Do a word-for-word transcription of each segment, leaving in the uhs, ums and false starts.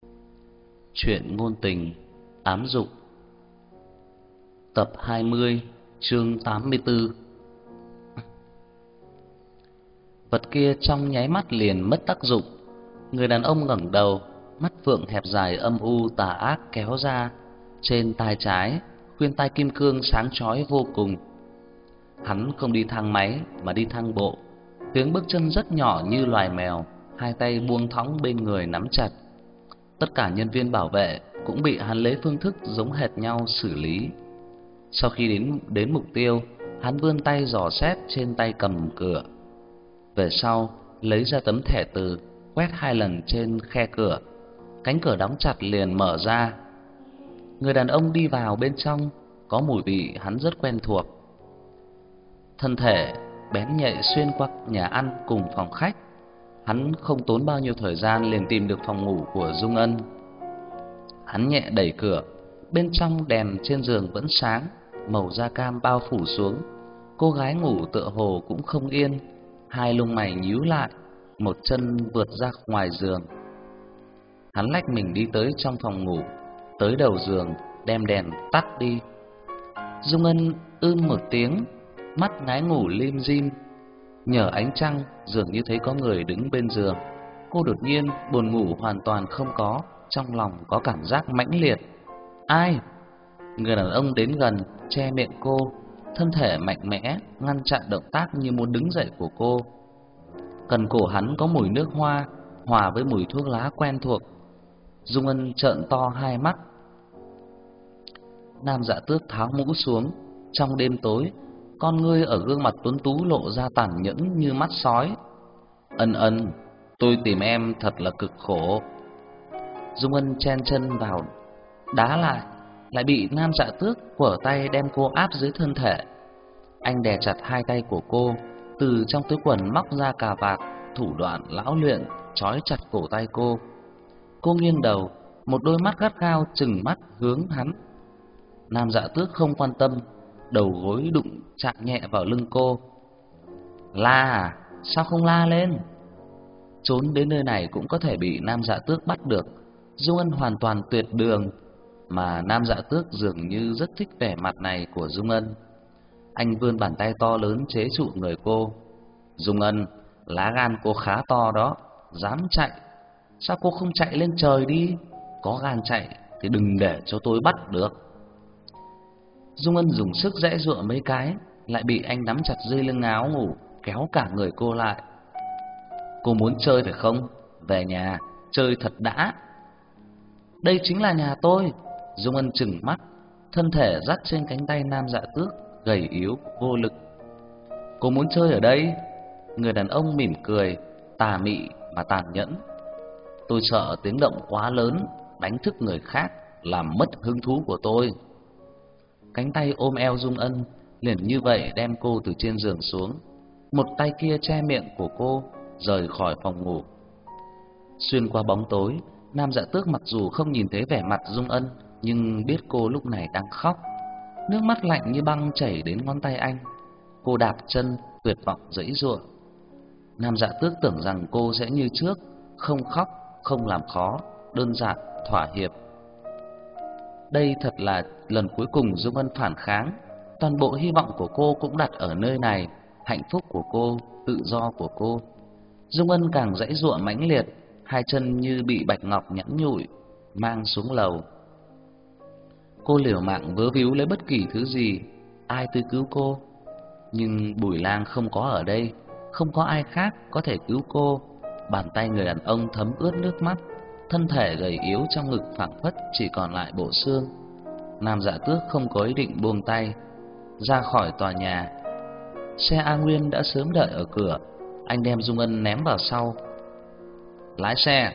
Chuyện ngôn tình ám dụng. Tập hai mươi, chương tám mươi tư. Vật kia trong nháy mắt liền mất tác dụng. Người đàn ông ngẩng đầu, mắt phượng hẹp dài âm u tà ác kéo ra, trên tai trái, khuyên tai kim cương sáng chói vô cùng. Hắn không đi thang máy mà đi thang bộ, tiếng bước chân rất nhỏ như loài mèo, hai tay buông thõng bên người nắm chặt. Tất cả nhân viên bảo vệ cũng bị hắn lấy phương thức giống hệt nhau xử lý. Sau khi đến đến mục tiêu, hắn vươn tay dò xét trên tay cầm cửa. Về sau, lấy ra tấm thẻ từ, quét hai lần trên khe cửa. Cánh cửa đóng chặt liền mở ra. Người đàn ông đi vào bên trong, có mùi vị hắn rất quen thuộc. Thân thể bén nhạy xuyên qua nhà ăn cùng phòng khách. Hắn không tốn bao nhiêu thời gian liền tìm được phòng ngủ của Dung Ân. Hắn nhẹ đẩy cửa, bên trong đèn trên giường vẫn sáng, màu da cam bao phủ xuống. Cô gái ngủ tựa hồ cũng không yên, hai lông mày nhíu lại, một chân vượt ra ngoài giường. Hắn lách mình đi tới trong phòng ngủ, tới đầu giường, đem đèn tắt đi. Dung Ân ưm một tiếng, mắt ngái ngủ lim dim. Nhờ ánh trăng, dường như thấy có người đứng bên giường. Cô đột nhiên buồn ngủ hoàn toàn không có, trong lòng có cảm giác mãnh liệt. Ai? Người đàn ông đến gần, che miệng cô, thân thể mạnh mẽ ngăn chặn động tác như muốn đứng dậy của cô. Cần cổ hắn có mùi nước hoa hòa với mùi thuốc lá quen thuộc. Dung Ân trợn to hai mắt. Nam Dạ Tước tháo mũ xuống, trong đêm tối, con ngươi ở gương mặt tuấn tú lộ ra tàn nhẫn như mắt sói. Ân Ân, tôi tìm em thật là cực khổ. Dung Ân chen chân vào đá lại, lại bị Nam Dạ Tước quở tay đem cô áp dưới thân thể. Anh đè chặt hai tay của cô, từ trong túi quần móc ra cà vạt, thủ đoạn lão luyện trói chặt cổ tay cô. Cô nghiêng đầu, một đôi mắt gắt gao trừng mắt hướng hắn. Nam Dạ Tước không quan tâm, đầu gối đụng chạm nhẹ vào lưng cô. La à, sao không la lên? Trốn đến nơi này cũng có thể bị Nam Dạ Tước bắt được. Dung Ân hoàn toàn tuyệt đường, mà Nam Dạ Tước dường như rất thích vẻ mặt này của Dung Ân. Anh vươn bàn tay to lớn chế trụ người cô. Dung Ân, lá gan cô khá to đó, dám chạy. Sao cô không chạy lên trời đi? Có gan chạy thì đừng để cho tôi bắt được. Dung Ân dùng sức giãy giụa mấy cái, lại bị anh nắm chặt dây lưng áo ngủ, kéo cả người cô lại. Cô muốn chơi phải không? Về nhà chơi thật đã. Đây chính là nhà tôi. Dung Ân trừng mắt, thân thể dắt trên cánh tay Nam Dạ Tước, gầy yếu vô lực. Cô muốn chơi ở đây? Người đàn ông mỉm cười, tà mị mà tàn nhẫn. Tôi sợ tiếng động quá lớn đánh thức người khác, làm mất hứng thú của tôi. Cánh tay ôm eo Dung Ân, liền như vậy đem cô từ trên giường xuống. Một tay kia che miệng của cô, rời khỏi phòng ngủ. Xuyên qua bóng tối, Nam Dạ Tước mặc dù không nhìn thấy vẻ mặt Dung Ân, nhưng biết cô lúc này đang khóc. Nước mắt lạnh như băng chảy đến ngón tay anh. Cô đạp chân, tuyệt vọng giãy giụa. Nam Dạ Tước tưởng rằng cô sẽ như trước, không khóc, không làm khó, đơn giản thỏa hiệp. Đây thật là lần cuối cùng Dung Ân phản kháng. Toàn bộ hy vọng của cô cũng đặt ở nơi này, hạnh phúc của cô, tự do của cô. Dung Ân càng giãy giụa mãnh liệt, hai chân như bị bạch ngọc nhẵn nhụi mang xuống lầu. Cô liều mạng vớ víu lấy bất kỳ thứ gì, ai tới cứu cô. Nhưng Bùi Lang không có ở đây, không có ai khác có thể cứu cô. Bàn tay người đàn ông thấm ướt nước mắt, thân thể gầy yếu trong ngực phảng phất chỉ còn lại bộ xương. Nam Dạ Tước không có ý định buông tay. Ra khỏi tòa nhà, xe A Nguyên đã sớm đợi ở cửa. Anh đem Dung Ân ném vào sau. Lái xe.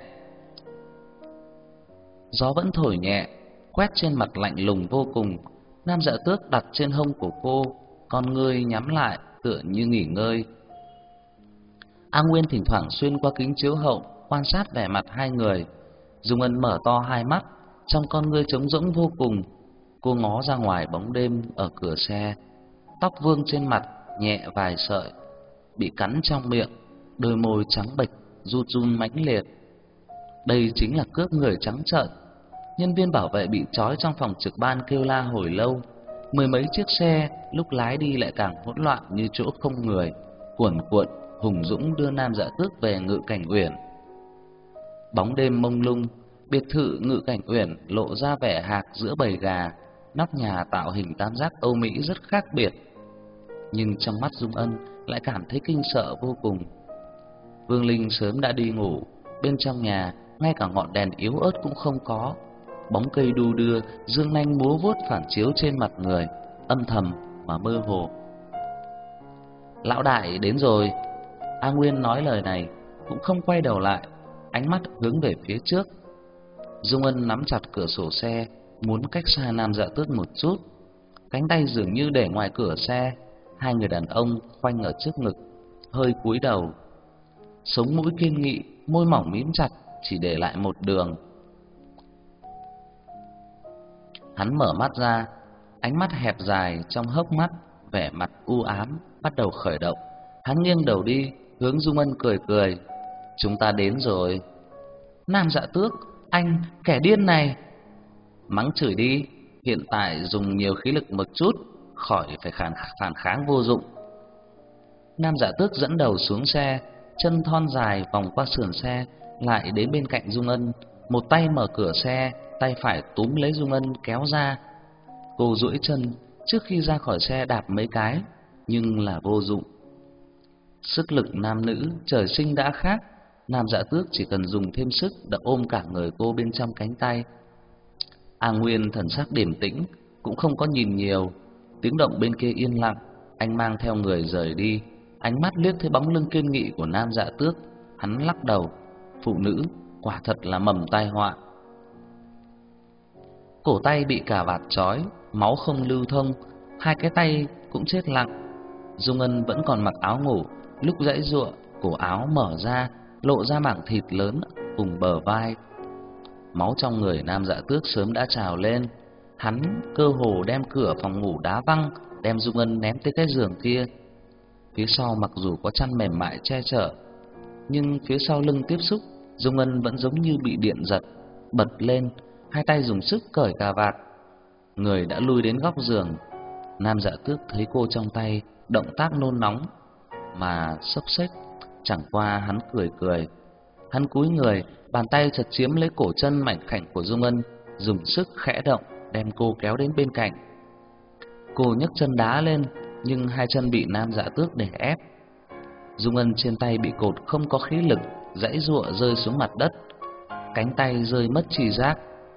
Gió vẫn thổi nhẹ, quét trên mặt lạnh lùng vô cùng. Nam Dạ Tước đặt trên hông của cô, con ngươi nhắm lại tựa như nghỉ ngơi. A Nguyên thỉnh thoảng xuyên qua kính chiếu hậu quan sát vẻ mặt hai người. Dung Ân mở to hai mắt, trong con ngươi trống rỗng vô cùng. Cô ngó ra ngoài bóng đêm ở cửa xe. Tóc vương trên mặt nhẹ vài sợi, bị cắn trong miệng, đôi môi trắng bệch run run mãnh liệt. Đây chính là cướp người trắng trợn. Nhân viên bảo vệ bị trói trong phòng trực ban kêu la hồi lâu. Mười mấy chiếc xe lúc lái đi lại càng hỗn loạn như chỗ không người, cuồn cuộn hùng dũng đưa Nam Dạ Tước về Ngự Cảnh Uyển. Bóng đêm mông lung, biệt thự Ngự Cảnh Uyển lộ ra vẻ hạc giữa bầy gà. Nóc nhà tạo hình tam giác Âu Mỹ rất khác biệt, nhưng trong mắt Dung Ân lại cảm thấy kinh sợ vô cùng. Vương Linh sớm đã đi ngủ, bên trong nhà ngay cả ngọn đèn yếu ớt cũng không có. Bóng cây đu đưa, dương nanh múa vuốt phản chiếu trên mặt người, âm thầm mà mơ hồ. Lão đại đến rồi. A Nguyên nói lời này cũng không quay đầu lại, ánh mắt hướng về phía trước. Dung Ân nắm chặt cửa sổ xe, muốn cách xa Nam Dạ Tước một chút. Cánh tay dường như để ngoài cửa xe, hai người đàn ông khoanh ở trước ngực, hơi cúi đầu. Sống mũi kiên nghị, môi mỏng mím chặt, chỉ để lại một đường. Hắn mở mắt ra, ánh mắt hẹp dài trong hốc mắt, vẻ mặt u ám bắt đầu khởi động. Hắn nghiêng đầu đi, hướng Dung Ân cười cười. Chúng ta đến rồi. Nam Dạ Tước, anh kẻ điên này. Mắng chửi đi, hiện tại dùng nhiều khí lực một chút, khỏi phải phản phản kháng vô dụng. Nam Dạ Tước dẫn đầu xuống xe, chân thon dài vòng qua sườn xe, lại đến bên cạnh Dung Ân, một tay mở cửa xe, tay phải túm lấy Dung Ân kéo ra. Cô duỗi chân, trước khi ra khỏi xe đạp mấy cái, nhưng là vô dụng. Sức lực nam nữ trời sinh đã khác, Nam Dạ Tước chỉ cần dùng thêm sức đã ôm cả người cô bên trong cánh tay. A Nguyên thần sắc điềm tĩnh, cũng không có nhìn nhiều. Tiếng động bên kia yên lặng, anh mang theo người rời đi. Ánh mắt liếc thấy bóng lưng kiên nghị của Nam Dạ Tước, hắn lắc đầu. Phụ nữ quả thật là mầm tai họa. Cổ tay bị cà vạt trói, máu không lưu thông, hai cái tay cũng chết lặng. Dung Ân vẫn còn mặc áo ngủ, lúc giãy giụa, cổ áo mở ra, lộ ra mảng thịt lớn cùng bờ vai. Máu trong người Nam Dạ Tước sớm đã trào lên, hắn cơ hồ đem cửa phòng ngủ đá văng, đem Dung Ân ném tới cái giường kia. Phía sau mặc dù có chăn mềm mại che chở, nhưng phía sau lưng tiếp xúc, Dung Ân vẫn giống như bị điện giật, bật lên, hai tay dùng sức cởi cà vạt. Người đã lui đến góc giường. Nam Dạ Tước thấy cô trong tay, động tác nôn nóng mà xốc xếch, chẳng qua hắn cười cười. Hắn cúi người, bàn tay chật chiếm lấy cổ chân mảnh khảnh của Dung Ân, dùng sức khẽ động, đem cô kéo đến bên cạnh. Cô nhấc chân đá lên, nhưng hai chân bị Nam Dạ Tước đè ép. Dung Ân trên tay bị cột không có khí lực, giãy giụa rơi xuống mặt đất, cánh tay rơi mất tri giác.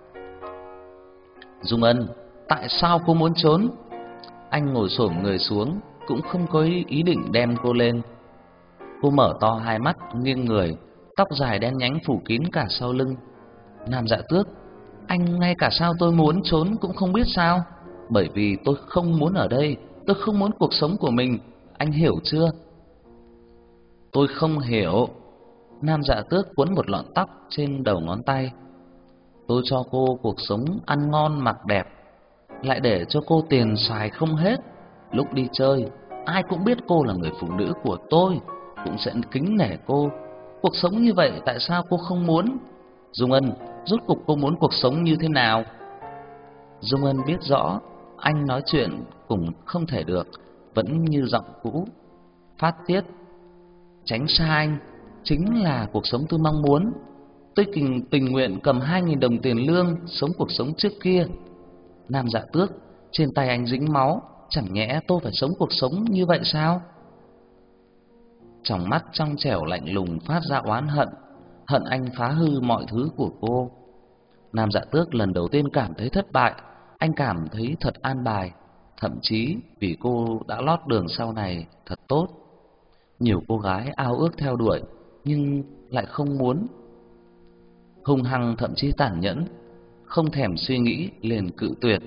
Dung Ân, tại sao cô muốn trốn? Anh ngồi xổm người xuống, cũng không có ý định đem cô lên. Cô mở to hai mắt, nghiêng người, tóc dài đen nhánh phủ kín cả sau lưng. Nam Dạ Tước, anh ngay cả sao tôi muốn trốn cũng không biết sao? Bởi vì tôi không muốn ở đây, tôi không muốn cuộc sống của mình, anh hiểu chưa? Tôi không hiểu. Nam Dạ Tước quấn một lọn tóc trên đầu ngón tay. Tôi cho cô cuộc sống ăn ngon mặc đẹp, lại để cho cô tiền xài không hết. Lúc đi chơi, ai cũng biết cô là người phụ nữ của tôi, cũng sẽ kính nể cô. Cuộc sống như vậy tại sao cô không muốn? Dung Ân, rốt cuộc cô muốn cuộc sống như thế nào? Dung Ân biết rõ anh nói chuyện cũng không thể được, vẫn như giọng cũ, phát tiết. Tránh xa anh chính là cuộc sống tôi mong muốn. Tôi tình, tình nguyện cầm hai nghìn đồng tiền lương, sống cuộc sống trước kia. Nam Dạ Tước, trên tay anh dính máu, chẳng nhẽ tôi phải sống cuộc sống như vậy sao? Trong mắt trong trẻo lạnh lùng phát ra oán hận, hận anh phá hư mọi thứ của cô. Nam Dạ Tước lần đầu tiên cảm thấy thất bại, anh cảm thấy thật an bài, thậm chí vì cô đã lót đường sau này thật tốt. Nhiều cô gái ao ước theo đuổi, nhưng lại không muốn. Hung hăng thậm chí tàn nhẫn, không thèm suy nghĩ liền cự tuyệt.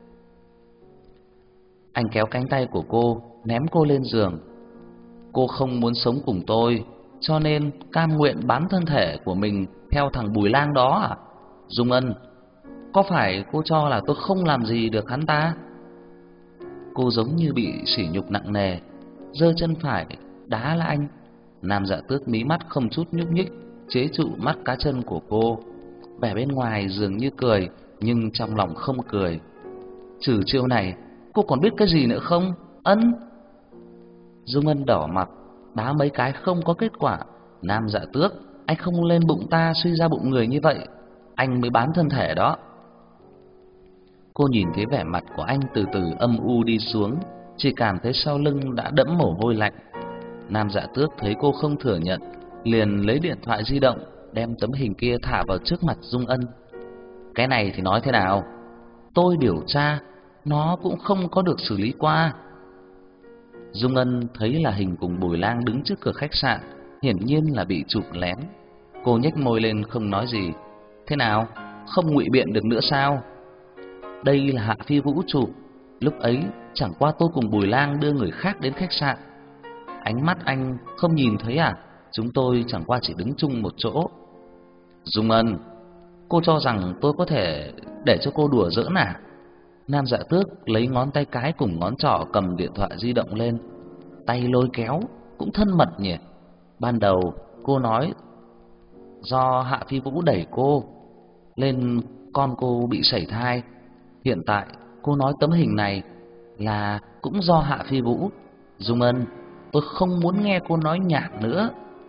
Anh kéo cánh tay của cô, ném cô lên giường. Cô không muốn sống cùng tôi, cho nên cam nguyện bán thân thể của mình theo thằng Bùi Lang đó à? Dung Ân, có phải cô cho là tôi không làm gì được hắn ta? Cô giống như bị sỉ nhục nặng nề, giơ chân phải đá là anh. Nam Dạ Tước mí mắt không chút nhúc nhích, chế trụ mắt cá chân của cô. Vẻ bên ngoài dường như cười, nhưng trong lòng không cười. Trừ chiêu này, cô còn biết cái gì nữa không, Ân? Dung Ân đỏ mặt, đá mấy cái không có kết quả. Nam Dạ Tước, anh không lên bụng ta suy ra bụng người như vậy, anh mới bán thân thể đó. Cô nhìn thấy vẻ mặt của anh từ từ âm u đi xuống, chỉ cảm thấy sau lưng đã đẫm mồ hôi lạnh. Nam Dạ Tước thấy cô không thừa nhận, liền lấy điện thoại di động, đem tấm hình kia thả vào trước mặt Dung Ân. Cái này thì nói thế nào? Tôi điều tra, nó cũng không có được xử lý qua. Dung Ân thấy là hình cùng Bùi Lang đứng trước cửa khách sạn, hiển nhiên là bị chụp lén. Cô nhếch môi lên không nói gì. Thế nào, không ngụy biện được nữa sao? Đây là Hạ Phi Vũ chụp, lúc ấy chẳng qua tôi cùng Bùi Lang đưa người khác đến khách sạn. Ánh mắt anh không nhìn thấy à? Chúng tôi chẳng qua chỉ đứng chung một chỗ. Dung Ân, cô cho rằng tôi có thể để cho cô đùa giỡn à? Nam Dạ Tước lấy ngón tay cái cùng ngón trỏ cầm điện thoại di động lên, tay lôi kéo cũng thân mật nhỉ. Ban đầu cô nói do Hạ Phi Vũ đẩy cô lên, con cô bị sảy thai. Hiện tại cô nói tấm hình này là cũng do Hạ Phi Vũ. Dung Ân, tôi không muốn nghe cô nói nhảm nữa,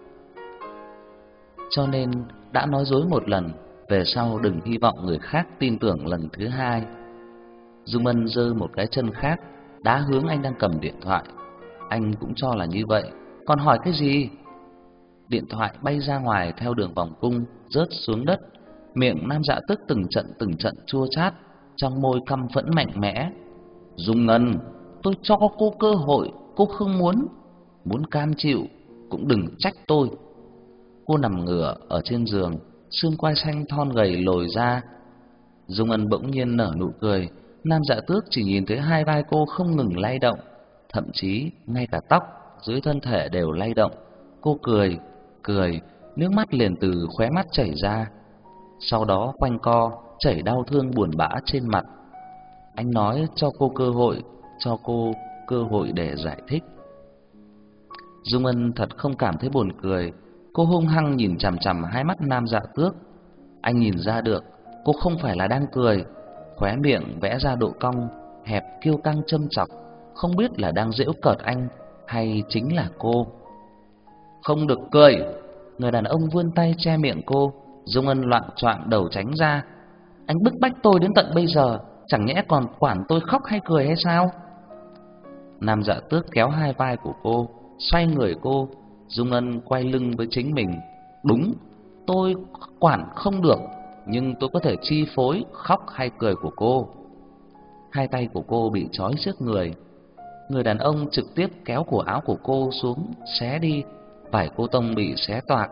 cho nên đã nói dối một lần, về sau đừng hy vọng người khác tin tưởng lần thứ hai. Dung Ân giơ một cái chân khác đá hướng anh đang cầm điện thoại. Anh cũng cho là như vậy, còn hỏi cái gì? Điện thoại bay ra ngoài theo đường vòng cung, rớt xuống đất. Miệng Nam Dạ Tước từng trận từng trận chua chát, trong môi căm phẫn mạnh mẽ. Dung Ân, tôi cho cô cơ hội, cô không muốn, muốn cam chịu cũng đừng trách tôi. Cô nằm ngửa ở trên giường, xương quai xanh thon gầy lồi ra. Dung Ân bỗng nhiên nở nụ cười. Nam Dạ Tước chỉ nhìn thấy hai vai cô không ngừng lay động, thậm chí ngay cả tóc dưới thân thể đều lay động. Cô cười, cười, nước mắt liền từ khóe mắt chảy ra, sau đó quanh co, chảy đau thương buồn bã trên mặt. Anh nói cho cô cơ hội, cho cô cơ hội để giải thích. Dung Ân thật không cảm thấy buồn cười. Cô hung hăng nhìn chằm chằm hai mắt Nam Dạ Tước. Anh nhìn ra được cô không phải là đang cười, khóe miệng vẽ ra độ cong hẹp kiêu căng châm chọc, không biết là đang giễu cợt anh hay chính là cô. Không được cười. Người đàn ông vươn tay che miệng cô. Dung Ân loạng choạng đầu tránh ra. Anh bức bách tôi đến tận bây giờ, chẳng nhẽ còn quản tôi khóc hay cười hay sao? Nam Dạ Tước kéo hai vai của cô, xoay người cô. Dung Ân quay lưng với chính mình. Đúng, tôi quản không được, nhưng tôi có thể chi phối khóc hay cười của cô. Hai tay của cô bị trói trước người. Người đàn ông trực tiếp kéo cổ áo của cô xuống, xé đi. Vải cô tông bị xé toạc.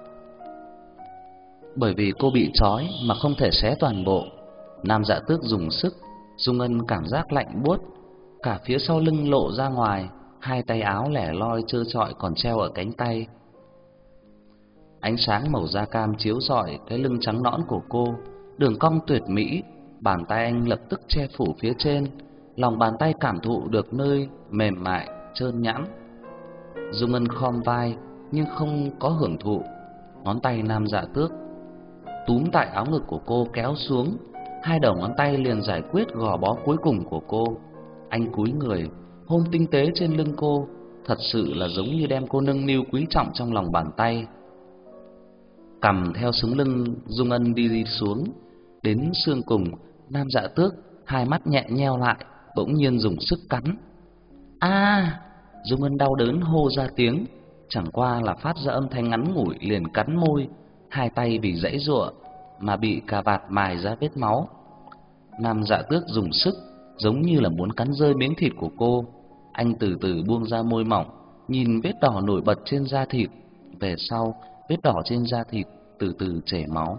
Bởi vì cô bị trói mà không thể xé toàn bộ, Nam Dạ Tước dùng sức. Dung Ân cảm giác lạnh buốt, cả phía sau lưng lộ ra ngoài, hai tay áo lẻ loi trơ trọi còn treo ở cánh tay. Ánh sáng màu da cam chiếu rọi cái lưng trắng nõn của cô, đường cong tuyệt mỹ. Bàn tay anh lập tức che phủ phía trên, lòng bàn tay cảm thụ được nơi mềm mại trơn nhẵn. Dung Ân khom vai nhưng không có hưởng thụ. Ngón tay Nam Dạ Tước túm tại áo ngực của cô kéo xuống, hai đầu ngón tay liền giải quyết gò bó cuối cùng của cô. Anh cúi người hôn tinh tế trên lưng cô, thật sự là giống như đem cô nâng niu quý trọng trong lòng bàn tay. Cầm theo sống lưng Dung Ân đi, đi xuống đến xương cùng. Nam Dạ Tước hai mắt nhẹ nheo lại, bỗng nhiên dùng sức cắn. A! À, Dung Ân đau đớn hô ra tiếng, chẳng qua là phát ra âm thanh ngắn ngủi liền cắn môi, hai tay vì giãy giụa mà bị cà vạt mài ra vết máu. Nam Dạ Tước dùng sức, giống như là muốn cắn rơi miếng thịt của cô. Anh từ từ buông ra môi mỏng, nhìn vết đỏ nổi bật trên da thịt. Về sau, vết đỏ trên da thịt từ từ chảy máu.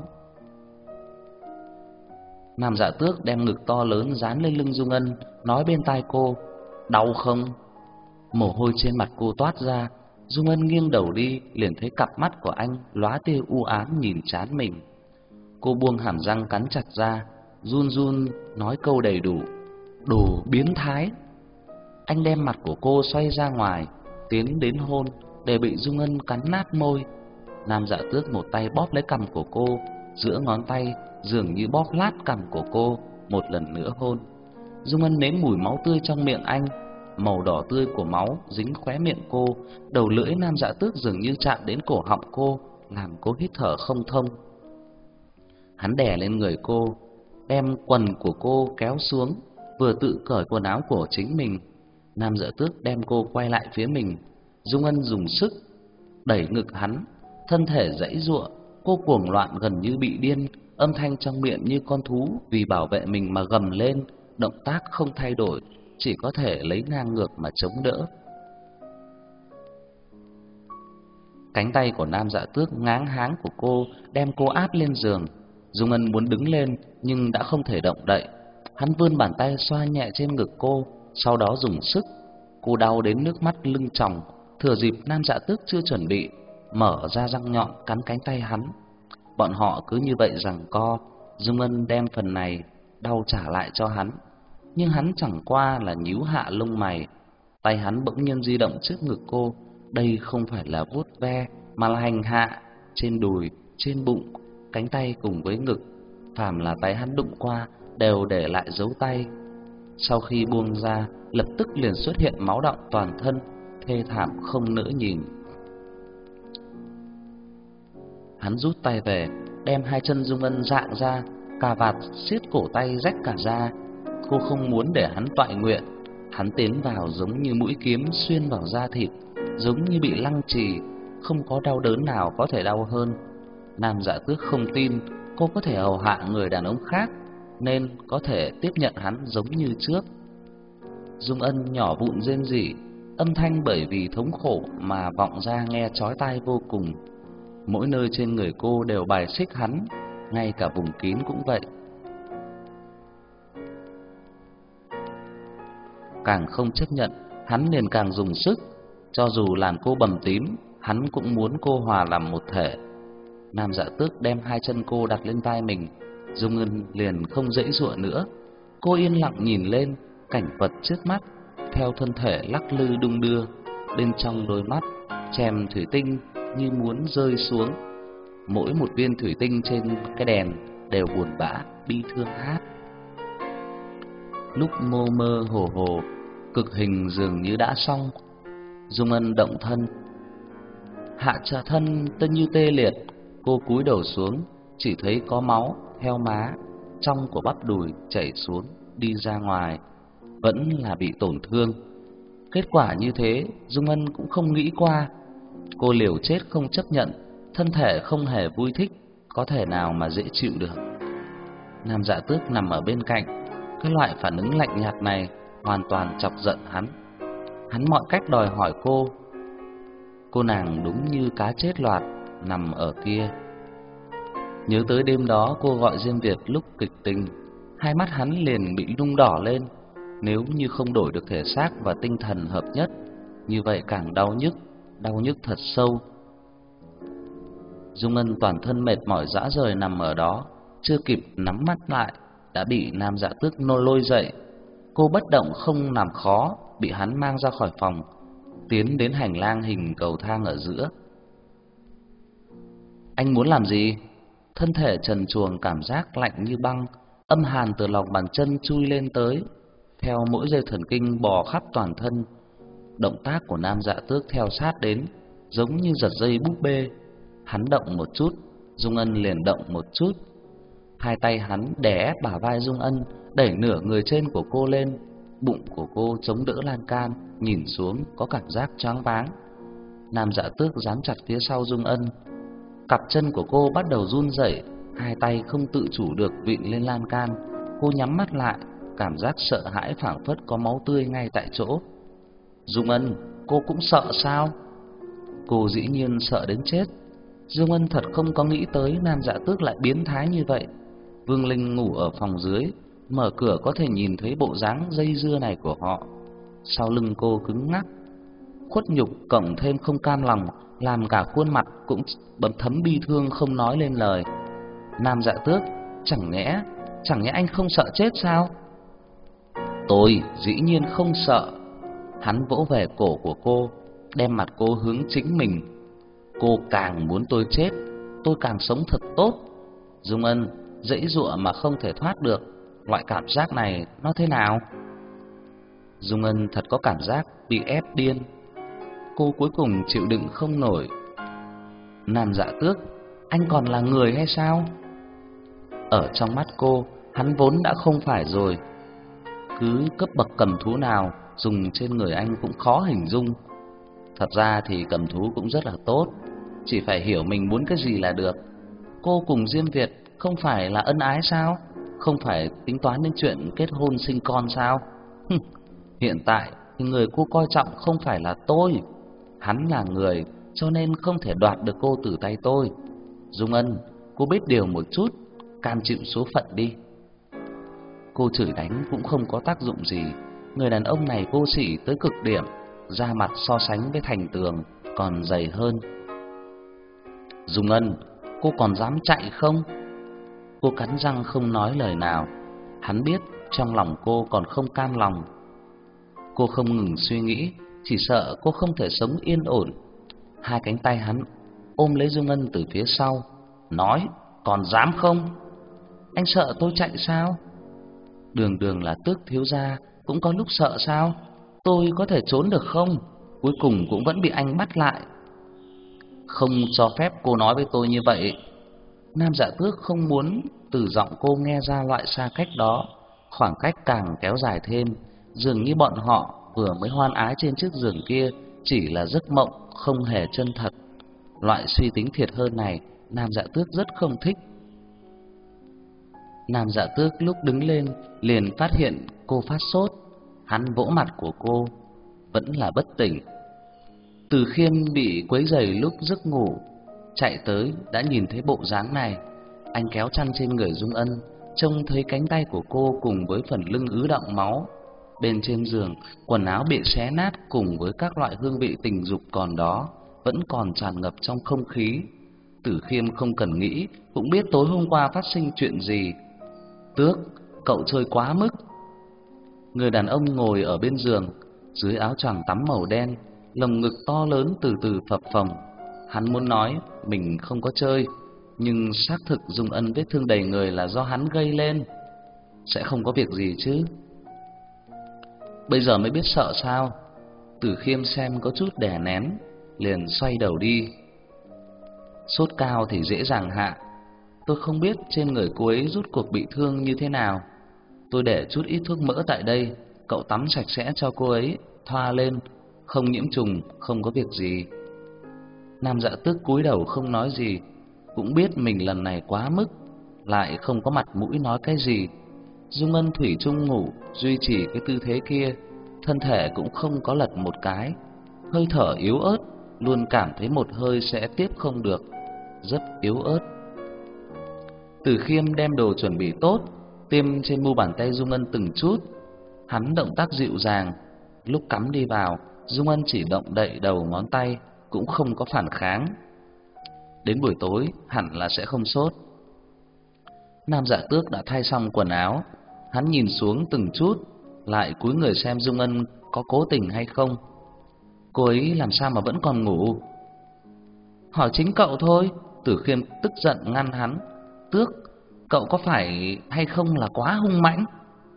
Nam Dạ Tước đem ngực to lớn dán lên lưng Dung Ân, nói bên tai cô, đau không? Mồ hôi trên mặt cô toát ra. Dung Ân nghiêng đầu đi, liền thấy cặp mắt của anh lóa tia u ám nhìn trán mình. Cô buông hàm răng cắn chặt ra, run run nói câu đầy đủ, đồ biến thái. Anh đem mặt của cô xoay ra ngoài, tiến đến hôn, để bị Dung Ân cắn nát môi. Nam Dạ Tước một tay bóp lấy cằm của cô, giữa ngón tay dường như bóp lát cằm của cô, một lần nữa hôn. Dung Ân nếm mùi máu tươi trong miệng anh, màu đỏ tươi của máu dính khóe miệng cô, đầu lưỡi Nam Dạ Tước dường như chạm đến cổ họng cô, làm cô hít thở không thông. Hắn đè lên người cô, đem quần của cô kéo xuống, vừa tự cởi quần áo của chính mình. Nam Dạ Tước đem cô quay lại phía mình. Dung Ân dùng sức đẩy ngực hắn, thân thể giãy giụa, cô cuồng loạn gần như bị điên, âm thanh trong miệng như con thú vì bảo vệ mình mà gầm lên, động tác không thay đổi, chỉ có thể lấy ngang ngược mà chống đỡ. Cánh tay của Nam Dạ Tước ngáng háng của cô đem cô áp lên giường. Dung Ân muốn đứng lên nhưng đã không thể động đậy. Hắn vươn bàn tay xoa nhẹ trên ngực cô, sau đó dùng sức. Cô đau đến nước mắt lưng tròng, thừa dịp Nam Dạ Tước chưa chuẩn bị, mở ra răng nhọn cắn cánh tay hắn. Bọn họ cứ như vậy giằng co, Dung Ân đem phần này đau trả lại cho hắn, nhưng hắn chẳng qua là nhíu hạ lông mày. Tay hắn bỗng nhiên di động trước ngực cô, đây không phải là vuốt ve mà là hành hạ, trên đùi, trên bụng, cánh tay cùng với ngực, phàm là tay hắn đụng qua đều để lại dấu tay. Sau khi buông ra, lập tức liền xuất hiện máu đọng toàn thân, thê thảm không nỡ nhìn. Hắn rút tay về, đem hai chân Dung Ân dạng ra, cà vạt siết cổ tay rách cả ra. Cô không muốn để hắn toại nguyện. Hắn tiến vào giống như mũi kiếm xuyên vào da thịt, giống như bị lăng trì, không có đau đớn nào có thể đau hơn. Nam Dạ Tước không tin cô có thể hầu hạ người đàn ông khác, nên có thể tiếp nhận hắn giống như trước. Dung Ân nhỏ vụn rên rỉ, âm thanh bởi vì thống khổ mà vọng ra nghe chói tai vô cùng. Mỗi nơi trên người cô đều bài xích hắn, ngay cả vùng kín cũng vậy. Càng không chấp nhận, hắn liền càng dùng sức. Cho dù làm cô bầm tím, hắn cũng muốn cô hòa làm một thể. Nam Dạ Tước đem hai chân cô đặt lên vai mình, Dung Ân liền không giãy giụa nữa. Cô yên lặng nhìn lên cảnh vật trước mắt, theo thân thể lắc lư đung đưa. Bên trong đôi mắt chèm thủy tinh như muốn rơi xuống. Mỗi một viên thủy tinh trên cái đèn đều buồn bã, bi thương hát. Lúc mơ mơ hồ hồ, cực hình dường như đã xong. Dung Ân động thân, hạ trả thân tân như tê liệt. Cô cúi đầu xuống, chỉ thấy có máu theo má, trong của bắp đùi chảy xuống đi ra ngoài, vẫn là bị tổn thương. Kết quả như thế Dung Ân cũng không nghĩ qua. Cô liều chết không chấp nhận, thân thể không hề vui thích, có thể nào mà dễ chịu được. Nam Dạ Tước nằm ở bên cạnh, cái loại phản ứng lạnh nhạt này hoàn toàn chọc giận hắn. Hắn mọi cách đòi hỏi cô. Cô nàng đúng như cá chết loạt nằm ở kia. Nhớ tới đêm đó cô gọi Diêm Việt lúc kịch tình, hai mắt hắn liền bị nung đỏ lên. Nếu như không đổi được thể xác và tinh thần hợp nhất, như vậy càng đau nhức, đau nhức thật sâu. Dung Ân toàn thân mệt mỏi rã rời nằm ở đó, chưa kịp nắm mắt lại đã bị Nam Dạ Tước nô lôi dậy. Cô bất động không làm khó, bị hắn mang ra khỏi phòng, tiến đến hành lang hình cầu thang ở giữa. Anh muốn làm gì? Thân thể trần truồng cảm giác lạnh như băng, âm hàn từ lòng bàn chân chui lên tới, theo mỗi dây thần kinh bò khắp toàn thân. Động tác của Nam Dạ Tước theo sát đến, giống như giật dây búp bê. Hắn động một chút, Dung Ân liền động một chút. Hai tay hắn đè ép bả vai Dung Ân, đẩy nửa người trên của cô lên. Bụng của cô chống đỡ lan can, nhìn xuống có cảm giác choáng váng. Nam Dạ Tước dán chặt phía sau Dung Ân. Cặp chân của cô bắt đầu run rẩy, hai tay không tự chủ được vịn lên lan can. Cô nhắm mắt lại, cảm giác sợ hãi phảng phất có máu tươi ngay tại chỗ. Dung Ân, cô cũng sợ sao? Cô dĩ nhiên sợ đến chết. Dung Ân thật không có nghĩ tới Nam Dạ Tước lại biến thái như vậy. Vương Linh ngủ ở phòng dưới, mở cửa có thể nhìn thấy bộ dáng dây dưa này của họ. Sau lưng cô cứng ngắc, khuất nhục cộng thêm không cam lòng, làm cả khuôn mặt cũng bầm thấm bi thương không nói lên lời. Nam Dạ Tước, chẳng nhẽ, chẳng nhẽ anh không sợ chết sao? Tôi dĩ nhiên không sợ. Hắn vỗ về cổ của cô, đem mặt cô hướng chính mình. Cô càng muốn tôi chết, tôi càng sống thật tốt. Dung Ân, giãy giụa mà không thể thoát được, loại cảm giác này nó thế nào? Dung Ân thật có cảm giác bị ép điên. Cô cuối cùng chịu đựng không nổi. Nam Dạ Tước, anh còn là người hay sao? Ở trong mắt cô, hắn vốn đã không phải rồi. Cứ cấp bậc cầm thú nào dùng trên người anh cũng khó hình dung. Thật ra thì cầm thú cũng rất là tốt, chỉ phải hiểu mình muốn cái gì là được. Cô cùng Diêm Việt không phải là ân ái sao? Không phải tính toán đến chuyện kết hôn sinh con sao? Hiện tại thì người cô coi trọng không phải là tôi, hắn là người, cho nên không thể đoạt được cô từ tay tôi. Dung Ân, cô biết điều một chút, cam chịu số phận đi. Cô chửi đánh cũng không có tác dụng gì. Người đàn ông này vô sỉ tới cực điểm, da mặt so sánh với thành tường còn dày hơn. Dung Ân, cô còn dám chạy không? Cô cắn răng không nói lời nào. Hắn biết trong lòng cô còn không cam lòng. Cô không ngừng suy nghĩ, chỉ sợ cô không thể sống yên ổn. Hai cánh tay hắn ôm lấy Dung Ân từ phía sau, nói: còn dám không? Anh sợ tôi chạy sao? Đường đường là tước thiếu gia, cũng có lúc sợ sao? Tôi có thể trốn được không? Cuối cùng cũng vẫn bị anh bắt lại. Không cho phép cô nói với tôi như vậy. Nam Dạ Tước không muốn từ giọng cô nghe ra loại xa cách đó. Khoảng cách càng kéo dài thêm, dường như bọn họ vừa mới hoan ái trên chiếc giường kia chỉ là giấc mộng, không hề chân thật. Loại suy tính thiệt hơn này, Nam Dạ Tước rất không thích. Nam Dạ Tước lúc đứng lên liền phát hiện cô phát sốt. Hắn vỗ mặt của cô, vẫn là bất tỉnh. Từ Khiêm bị quấy rầy lúc giấc ngủ, chạy tới đã nhìn thấy bộ dáng này. Anh kéo chăn trên người Dung Ân, trông thấy cánh tay của cô cùng với phần lưng ứ đọng máu. Bên trên giường, quần áo bị xé nát cùng với các loại hương vị tình dục còn đó, vẫn còn tràn ngập trong không khí. Tử Khiêm không cần nghĩ cũng biết tối hôm qua phát sinh chuyện gì. Tước, cậu chơi quá mức. Người đàn ông ngồi ở bên giường, dưới áo choàng tắm màu đen, lồng ngực to lớn từ từ phập phồng. Hắn muốn nói mình không có chơi, nhưng xác thực Dung Ân vết thương đầy người là do hắn gây lên. Sẽ không có việc gì chứ? Bây giờ mới biết sợ sao? Tử Khiêm xem có chút đè nén, liền xoay đầu đi. Sốt cao thì dễ dàng hạ. Tôi không biết trên người cô ấy rốt cuộc bị thương như thế nào. Tôi để chút ít thuốc mỡ tại đây, cậu tắm sạch sẽ cho cô ấy, thoa lên, không nhiễm trùng, không có việc gì. Nam Dạ Tước cúi đầu không nói gì, cũng biết mình lần này quá mức, lại không có mặt mũi nói cái gì. Dung Ân thủy chung ngủ, duy trì cái tư thế kia, thân thể cũng không có lật một cái, hơi thở yếu ớt, luôn cảm thấy một hơi sẽ tiếp không được, rất yếu ớt. Từ Khiêm đem đồ chuẩn bị tốt, tiêm trên mu bàn tay Dung Ân từng chút. Hắn động tác dịu dàng, lúc cắm đi vào, Dung Ân chỉ động đậy đầu ngón tay, cũng không có phản kháng. Đến buổi tối hẳn là sẽ không sốt. Nam Dạ Tước đã thay xong quần áo, hắn nhìn xuống từng chút, lại cúi người xem Dung Ân có cố tình hay không. Cô ấy làm sao mà vẫn còn ngủ? Hỏi chính cậu thôi. Tử Khiêm tức giận ngăn hắn. Tước, cậu có phải hay không là quá hung mãnh?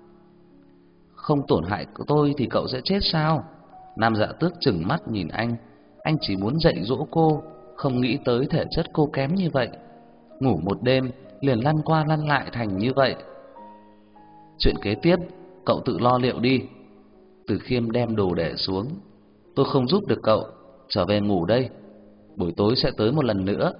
Không tổn hại của tôi thì cậu sẽ chết sao? Nam Dạ Tước trừng mắt nhìn anh. Anh chỉ muốn dạy dỗ cô, không nghĩ tới thể chất cô kém như vậy. Ngủ một đêm liền lăn qua lăn lại thành như vậy. Chuyện kế tiếp cậu tự lo liệu đi. Từ Khiêm đem đồ để xuống. Tôi không giúp được cậu, trở về ngủ đây, buổi tối sẽ tới một lần nữa.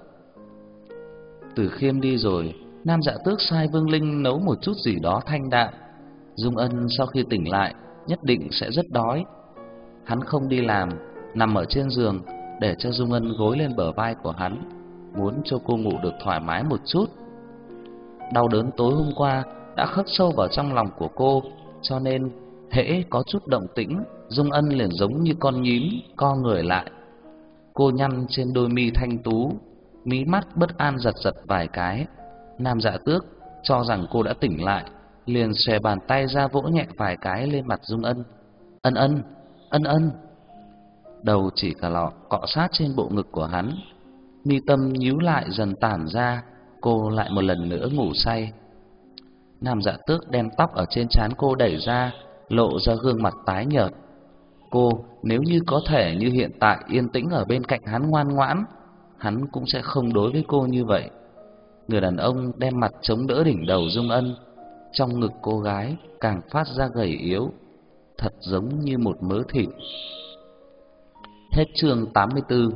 Từ Khiêm đi rồi, Nam Dạ Tước sai Vương Linh nấu một chút gì đó thanh đạm. Dung Ân sau khi tỉnh lại nhất định sẽ rất đói. Hắn không đi làm, nằm ở trên giường để cho Dung Ân gối lên bờ vai của hắn, muốn cho cô ngủ được thoải mái một chút. Đau đớn tối hôm qua đã khắc sâu vào trong lòng của cô, cho nên hễ có chút động tĩnh, Dung Ân liền giống như con nhím co người lại. Cô nhăn trên đôi mi thanh tú, mí mắt bất an giật giật vài cái. Nam Dạ Tước cho rằng cô đã tỉnh lại, liền xòe bàn tay ra vỗ nhẹ vài cái lên mặt Dung Ân. Ân Ân, Ân Ân. Đầu chỉ cả lọ cọ sát trên bộ ngực của hắn, mi tâm nhíu lại dần tản ra, cô lại một lần nữa ngủ say. Nam Dạ Tước đem tóc ở trên trán cô đẩy ra, lộ ra gương mặt tái nhợt. Cô nếu như có thể như hiện tại yên tĩnh ở bên cạnh hắn ngoan ngoãn, hắn cũng sẽ không đối với cô như vậy. Người đàn ông đem mặt chống đỡ đỉnh đầu Dung Ân, trong ngực cô gái càng phát ra gầy yếu, thật giống như một mớ thịt. Hết chương tám mươi tư.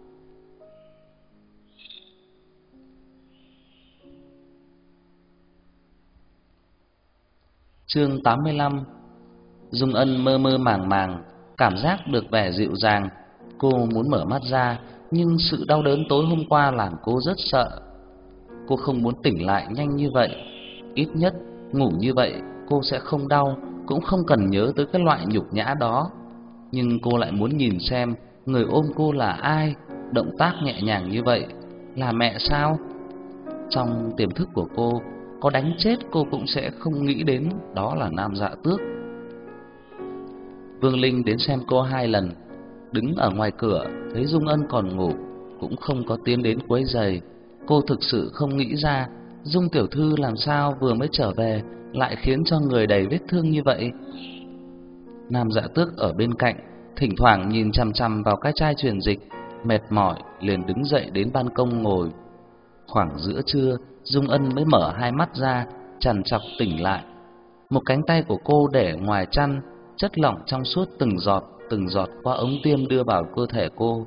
Chương tám mươi lăm. Dung Ân mơ mơ màng màng, cảm giác được vẻ dịu dàng. Cô muốn mở mắt ra, nhưng sự đau đớn tối hôm qua làm cô rất sợ. Cô không muốn tỉnh lại nhanh như vậy. Ít nhất ngủ như vậy cô sẽ không đau, cũng không cần nhớ tới cái loại nhục nhã đó. Nhưng cô lại muốn nhìn xem người ôm cô là ai, động tác nhẹ nhàng như vậy là mẹ sao? Trong tiềm thức của cô, có đánh chết cô cũng sẽ không nghĩ đến đó là Nam Dạ Tước. Vương Linh đến xem cô hai lần, đứng ở ngoài cửa thấy Dung Ân còn ngủ, cũng không có tiến đến quấy rầy. Cô thực sự không nghĩ ra Dung tiểu thư làm sao vừa mới trở về lại khiến cho người đầy vết thương như vậy. Nam Dạ Tước ở bên cạnh thỉnh thoảng nhìn chằm chằm vào cái chai truyền dịch, mệt mỏi liền đứng dậy đến ban công ngồi. Khoảng giữa trưa, Dung Ân mới mở hai mắt ra, trằn trọc tỉnh lại. Một cánh tay của cô để ngoài chăn, chất lỏng trong suốt từng giọt từng giọt qua ống tiêm đưa vào cơ thể cô.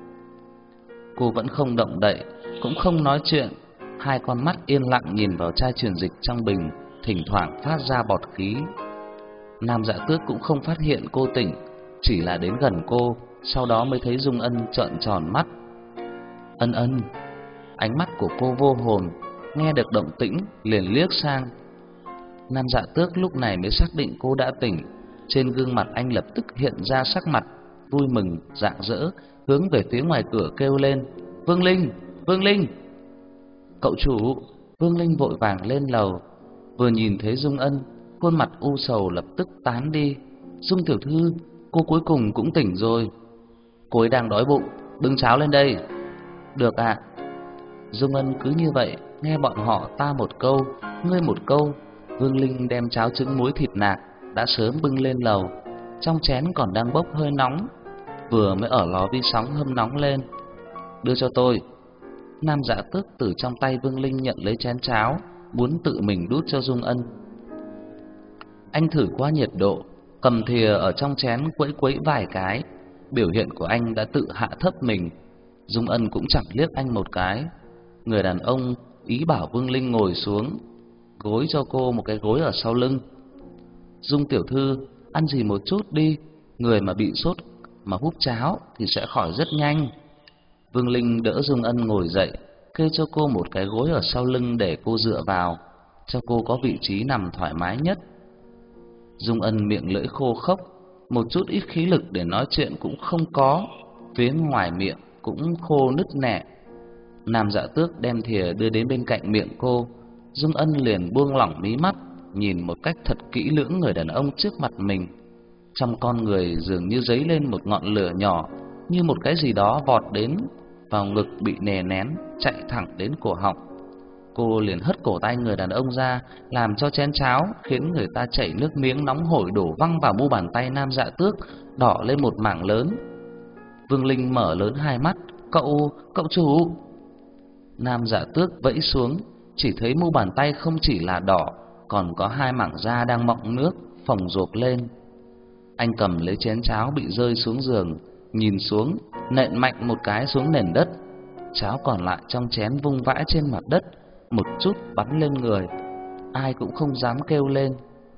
Cô vẫn không động đậy, cũng không nói chuyện, hai con mắt yên lặng nhìn vào chai truyền dịch trong bình, thỉnh thoảng phát ra bọt khí. Nam Dạ Tước cũng không phát hiện cô tỉnh, chỉ là đến gần cô, sau đó mới thấy Dung Ân trợn tròn mắt. Ân Ân. Ánh mắt của cô vô hồn, nghe được động tĩnh liền liếc sang. Nam Dạ Tước lúc này mới xác định cô đã tỉnh, trên gương mặt anh lập tức hiện ra sắc mặt vui mừng rạng rỡ, hướng về phía ngoài cửa kêu lên: "Vương Linh, Vương Linh!" "Cậu chủ!" Vương Linh vội vàng lên lầu, vừa nhìn thấy Dung Ân, khuôn mặt u sầu lập tức tán đi. "Dung tiểu thư, cô cuối cùng cũng tỉnh rồi." "Cô ấy đang đói bụng, bưng cháo lên đây." "Được ạ." Dung Ân cứ như vậy nghe bọn họ ta một câu, ngươi một câu. Vương Linh đem cháo trứng muối thịt nạc đã sớm bưng lên lầu, trong chén còn đang bốc hơi nóng, vừa mới ở lò vi sóng hâm nóng lên. "Đưa cho tôi." Nam Dạ Tước từ trong tay Vương Linh nhận lấy chén cháo, muốn tự mình đút cho Dung Ân. Anh thử qua nhiệt độ, cầm thìa ở trong chén quấy quấy vài cái, biểu hiện của anh đã tự hạ thấp mình. Dung Ân cũng chẳng liếc anh một cái. Người đàn ông ý bảo Vương Linh ngồi xuống, gối cho cô một cái gối ở sau lưng. "Dung tiểu thư, ăn gì một chút đi, người mà bị sốt mà húp cháo thì sẽ khỏi rất nhanh." Vương Linh đỡ Dung Ân ngồi dậy, kê cho cô một cái gối ở sau lưng để cô dựa vào, cho cô có vị trí nằm thoải mái nhất. Dung Ân miệng lưỡi khô khốc, một chút ít khí lực để nói chuyện cũng không có, phía ngoài miệng cũng khô nứt nẻ. Nam Dạ Tước đem thìa đưa đến bên cạnh miệng cô, Dung Ân liền buông lỏng mí mắt, nhìn một cách thật kỹ lưỡng người đàn ông trước mặt mình. Trong con người dường như dấy lên một ngọn lửa nhỏ, như một cái gì đó vọt đến vào ngực bị nè nén, chạy thẳng đến cổ họng. Cô liền hất cổ tay người đàn ông ra, làm cho chén cháo khiến người ta chảy nước miếng nóng hổi đổ văng vào mu bàn tay Nam Dạ Tước, đỏ lên một mảng lớn. Vương Linh mở lớn hai mắt: "Cậu, cậu chủ!" Nam Dạ Tước vẫy xuống, chỉ thấy mu bàn tay không chỉ là đỏ, còn có hai mảng da đang mọng nước phồng rộp lên. Anh cầm lấy chén cháo bị rơi xuống giường, nhìn xuống, nện mạnh một cái xuống nền đất. Cháo còn lại trong chén vung vãi trên mặt đất, một chút bắn lên người. Ai cũng không dám kêu lên.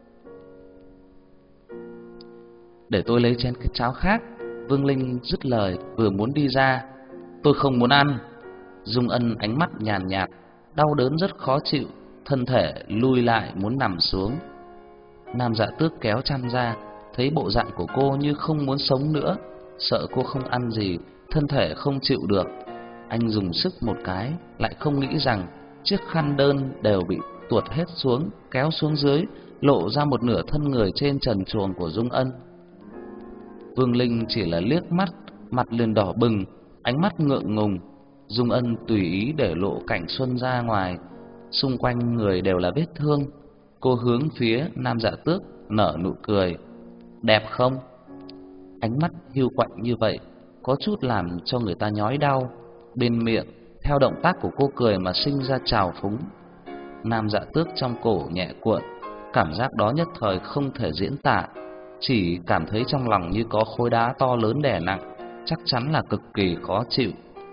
"Để tôi lấy chén cháo khác." Vương Linh dứt lời vừa muốn đi ra. "Tôi không muốn ăn." Dung Ân ánh mắt nhàn nhạt, đau đớn rất khó chịu, thân thể lùi lại muốn nằm xuống. Nam Dạ Tước kéo chăn ra, thấy bộ dạng của cô như không muốn sống nữa, sợ cô không ăn gì, thân thể không chịu được. Anh dùng sức một cái, lại không nghĩ rằng chiếc khăn đơn đều bị tuột hết xuống, kéo xuống dưới, lộ ra một nửa thân người trên trần truồng của Dung Ân. Vương Linh chỉ là liếc mắt, mặt liền đỏ bừng, ánh mắt ngượng ngùng. Dung Ân tùy ý để lộ cảnh xuân ra ngoài, xung quanh người đều là vết thương. Cô hướng phía Nam Dạ Tước nở nụ cười. Đẹp không? Ánh mắt hiu quạnh như vậy có chút làm cho người ta nhói đau. Bên miệng theo động tác của cô cười mà sinh ra trào phúng. Nam Dạ Tước trong cổ nhẹ cuộn, cảm giác đó nhất thời không thể diễn tả, chỉ cảm thấy trong lòng như có khối đá to lớn đè nặng, chắc chắn là cực kỳ khó chịu.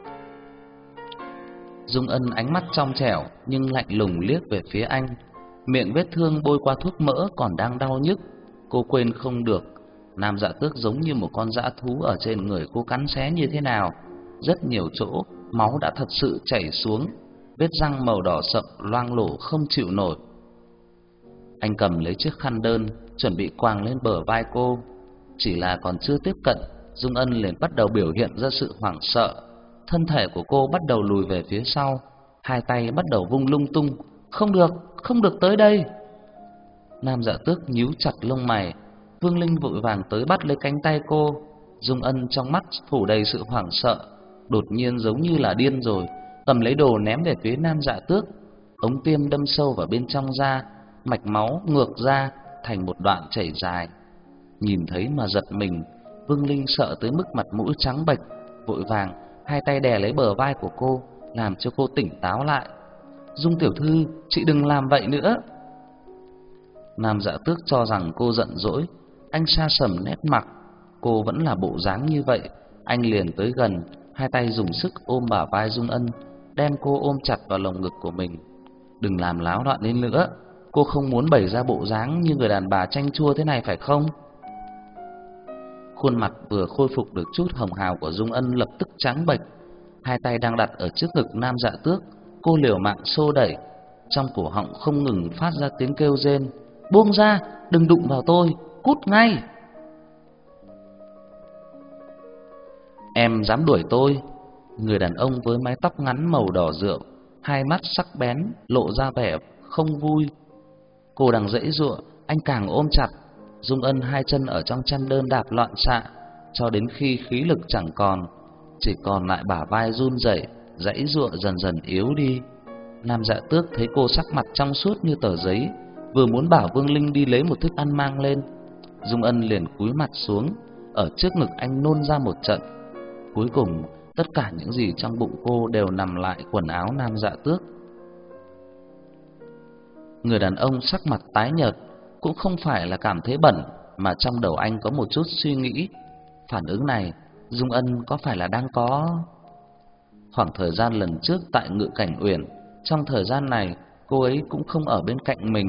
Dung Ân ánh mắt trong trẻo nhưng lạnh lùng liếc về phía anh. Miệng vết thương bôi qua thuốc mỡ còn đang đau nhức. Cô quên không được Nam Dạ Tước giống như một con dã thú ở trên người cô cắn xé như thế nào. Rất nhiều chỗ máu đã thật sự chảy xuống, vết răng màu đỏ sậm loang lổ không chịu nổi. Anh cầm lấy chiếc khăn đơn chuẩn bị quàng lên bờ vai cô. Chỉ là còn chưa tiếp cận, Dung Ân liền bắt đầu biểu hiện ra sự hoảng sợ. Thân thể của cô bắt đầu lùi về phía sau, hai tay bắt đầu vung lung tung. Không được, không được tới đây. Nam Dạ Tước nhíu chặt lông mày. Vương Linh vội vàng tới bắt lấy cánh tay cô. Dung Ân trong mắt phủ đầy sự hoảng sợ, đột nhiên giống như là điên rồi, cầm lấy đồ ném về phía Nam Dạ Tước. Ống tiêm đâm sâu vào bên trong da, mạch máu ngược ra thành một đoạn chảy dài. Nhìn thấy mà giật mình, Vương Linh sợ tới mức mặt mũi trắng bệch, vội vàng hai tay đè lấy bờ vai của cô, làm cho cô tỉnh táo lại. Dung tiểu thư, chị đừng làm vậy nữa. Nam Dạ Tước cho rằng cô giận dỗi, anh sa sầm nét mặt. Cô vẫn là bộ dáng như vậy, anh liền tới gần, hai tay dùng sức ôm bả vai Dung Ân, đem cô ôm chặt vào lồng ngực của mình. Đừng làm láo loạn lên nữa, cô không muốn bày ra bộ dáng như người đàn bà chanh chua thế này phải không? Khuôn mặt vừa khôi phục được chút hồng hào của Dung Ân lập tức trắng bệch. Hai tay đang đặt ở trước ngực Nam Dạ Tước, cô liều mạng xô đẩy, trong cổ họng không ngừng phát ra tiếng kêu rên. Buông ra, đừng đụng vào tôi, cút ngay. Em dám đuổi tôi? Người đàn ông với mái tóc ngắn màu đỏ rượu, hai mắt sắc bén, lộ ra vẻ không vui. Cô đang giãy giụa, anh càng ôm chặt. Dung Ân hai chân ở trong chăn đơn đạp loạn xạ, cho đến khi khí lực chẳng còn, chỉ còn lại bả vai run rẩy, giãy giụa dần dần yếu đi. Nam Dạ Tước thấy cô sắc mặt trong suốt như tờ giấy, vừa muốn bảo Vương Linh đi lấy một thức ăn mang lên. Dung Ân liền cúi mặt xuống, ở trước ngực anh nôn ra một trận. Cuối cùng, tất cả những gì trong bụng cô đều nằm lại quần áo Nam Dạ Tước. Người đàn ông sắc mặt tái nhợt, cũng không phải là cảm thấy bẩn, mà trong đầu anh có một chút suy nghĩ. Phản ứng này, Dung Ân có phải là đang có... Khoảng thời gian lần trước tại Ngự Cảnh Uyển, trong thời gian này cô ấy cũng không ở bên cạnh mình.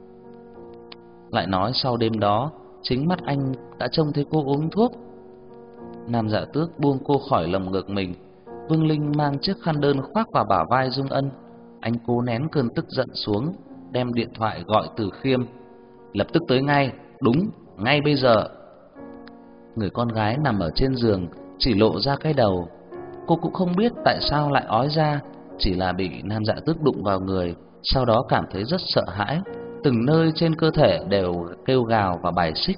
Lại nói sau đêm đó, chính mắt anh đã trông thấy cô uống thuốc. Nam Dạ Tước buông cô khỏi lồng ngực mình. Vương Linh mang chiếc khăn đơn khoác vào bả vai Dung Ân. Anh cố nén cơn tức giận xuống, đem điện thoại gọi Từ Khiêm. Lập tức tới ngay, đúng, ngay bây giờ. Người con gái nằm ở trên giường, chỉ lộ ra cái đầu. Cô cũng không biết tại sao lại ói ra, chỉ là bị Nam Dạ Tước đụng vào người, sau đó cảm thấy rất sợ hãi, từng nơi trên cơ thể đều kêu gào và bài xích.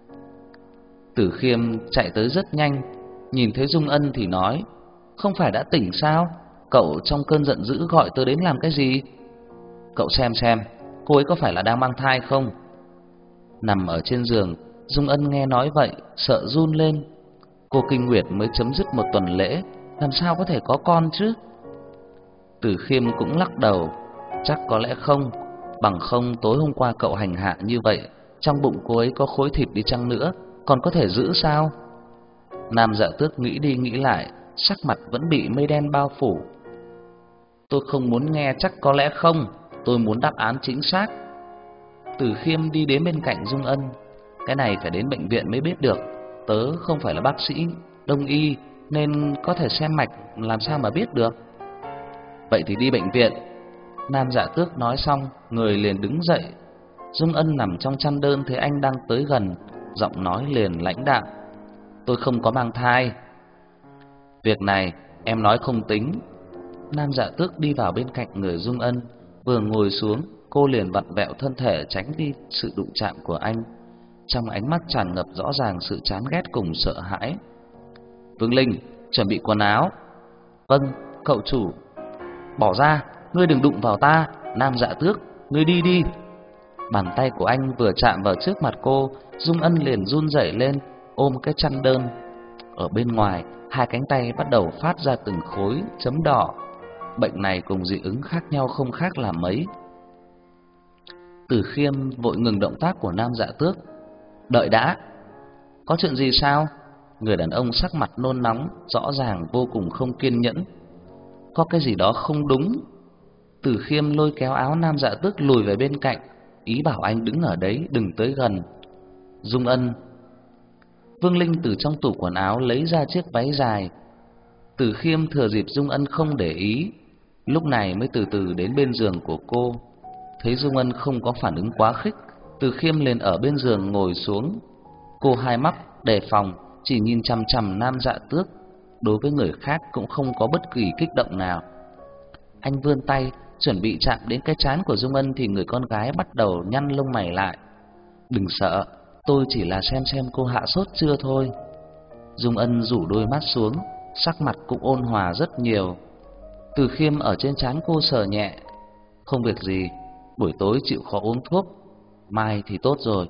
Tử Khiêm chạy tới rất nhanh, nhìn thấy Dung Ân thì nói: "Không phải đã tỉnh sao? Cậu trong cơn giận dữ gọi tôi đến làm cái gì? Cậu xem xem, cô ấy có phải là đang mang thai không?" Nằm ở trên giường, Dung Ân nghe nói vậy, sợ run lên. Cô kinh nguyệt mới chấm dứt một tuần lễ, làm sao có thể có con chứ? Tử Khiêm cũng lắc đầu: "Chắc có lẽ không, bằng không tối hôm qua cậu hành hạ như vậy, trong bụng cô ấy có khối thịt đi chăng nữa, còn có thể giữ sao?" Nam Dạ Tước nghĩ đi nghĩ lại, sắc mặt vẫn bị mây đen bao phủ. "Tôi không muốn nghe chắc có lẽ không, tôi muốn đáp án chính xác." Tử Khiêm đi đến bên cạnh Dung Ân: "Cái này phải đến bệnh viện mới biết được, tớ không phải là bác sĩ đông y nên có thể xem mạch làm sao mà biết được." "Vậy thì đi bệnh viện." Nam Dạ Tước nói xong, người liền đứng dậy. Dung Ân nằm trong chăn đơn thấy anh đang tới gần, giọng nói liền lãnh đạm: "Tôi không có mang thai." "Việc này em nói không tính." Nam Dạ Tước đi vào bên cạnh người Dung Ân, vừa ngồi xuống, cô liền vặn vẹo thân thể tránh đi sự đụng chạm của anh. Trong ánh mắt tràn ngập rõ ràng sự chán ghét cùng sợ hãi. "Vương Linh, chuẩn bị quần áo." "Vâng." Cậu chủ. Bỏ ra, ngươi đừng đụng vào ta. Nam Dạ Tước, ngươi đi đi. Bàn tay của anh vừa chạm vào trước mặt cô, Dung Ân liền run rẩy lên, ôm cái chăn đơn. Ở bên ngoài, hai cánh tay bắt đầu phát ra từng khối chấm đỏ. Bệnh này cùng dị ứng khác nhau không khác là mấy. Từ Khiêm vội ngừng động tác của Nam Dạ Tước. Đợi đã. Có chuyện gì sao? Người đàn ông sắc mặt nôn nóng, rõ ràng vô cùng không kiên nhẫn. Có cái gì đó không đúng. Từ Khiêm lôi kéo áo Nam Dạ Tước lùi về bên cạnh, ý bảo anh đứng ở đấy, đừng tới gần. Dung Ân. Vương Linh từ trong tủ quần áo lấy ra chiếc váy dài. Từ Khiêm thừa dịp Dung Ân không để ý, lúc này mới từ từ đến bên giường của cô. Thấy Dung Ân không có phản ứng quá khích, Từ Khiêm liền ở bên giường ngồi xuống. Cô hai mắt đề phòng, chỉ nhìn chằm chằm Nam Dạ Tước, đối với người khác cũng không có bất kỳ kích động nào. Anh vươn tay chuẩn bị chạm đến cái trán của Dung Ân thì người con gái bắt đầu nhăn lông mày lại. Đừng sợ, tôi chỉ là xem xem cô hạ sốt chưa thôi. Dung Ân rủ đôi mắt xuống, sắc mặt cũng ôn hòa rất nhiều. Từ Khiêm ở trên trán cô sờ nhẹ. Không việc gì, buổi tối chịu khó uống thuốc, mai thì tốt rồi.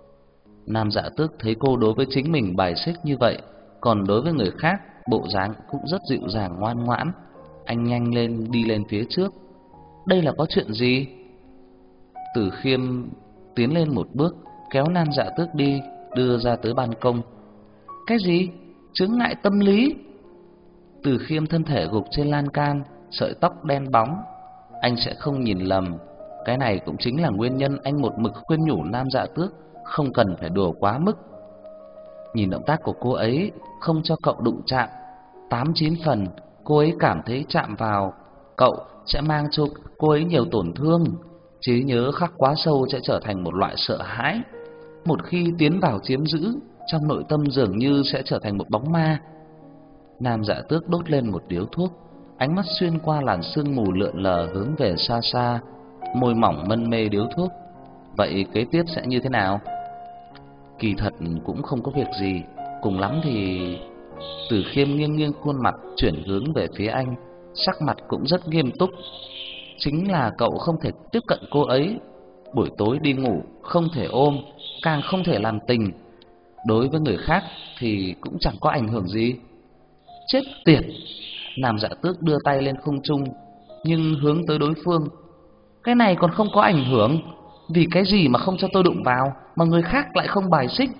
Nam Dạ Tước thấy cô đối với chính mình bài xích như vậy, còn đối với người khác bộ dáng cũng rất dịu dàng ngoan ngoãn. Anh nhanh lên đi lên phía trước. Đây là có chuyện gì? Từ Khiêm tiến lên một bước, kéo Nam Dạ Tước đi, đưa ra tới ban công. Cái gì? Chướng ngại tâm lý? Từ Khiêm thân thể gục trên lan can, sợi tóc đen bóng. Anh sẽ không nhìn lầm. Cái này cũng chính là nguyên nhân anh một mực khuyên nhủ Nam Dạ Tước không cần phải đùa quá mức. Nhìn động tác của cô ấy, không cho cậu đụng chạm, tám chín phần cô ấy cảm thấy chạm vào cậu sẽ mang cho cô ấy nhiều tổn thương. Trí nhớ khắc quá sâu sẽ trở thành một loại sợ hãi. Một khi tiến vào chiếm giữ, trong nội tâm dường như sẽ trở thành một bóng ma. Nam Dạ Tước đốt lên một điếu thuốc, ánh mắt xuyên qua làn sương mù lượn lờ hướng về xa xa, môi mỏng mân mê điếu thuốc. Vậy kế tiếp sẽ như thế nào? Kỳ thật cũng không có việc gì, cùng lắm thì... Từ Khiêm nghiêng nghiêng khuôn mặt chuyển hướng về phía anh, sắc mặt cũng rất nghiêm túc. Chính là cậu không thể tiếp cận cô ấy, buổi tối đi ngủ không thể ôm, càng không thể làm tình. Đối với người khác thì cũng chẳng có ảnh hưởng gì. Chết tiệt! Nam Dạ Tước đưa tay lên không trung, nhưng hướng tới đối phương. Cái này còn không có ảnh hưởng? Vì cái gì mà không cho tôi đụng vào, mà người khác lại không bài xích?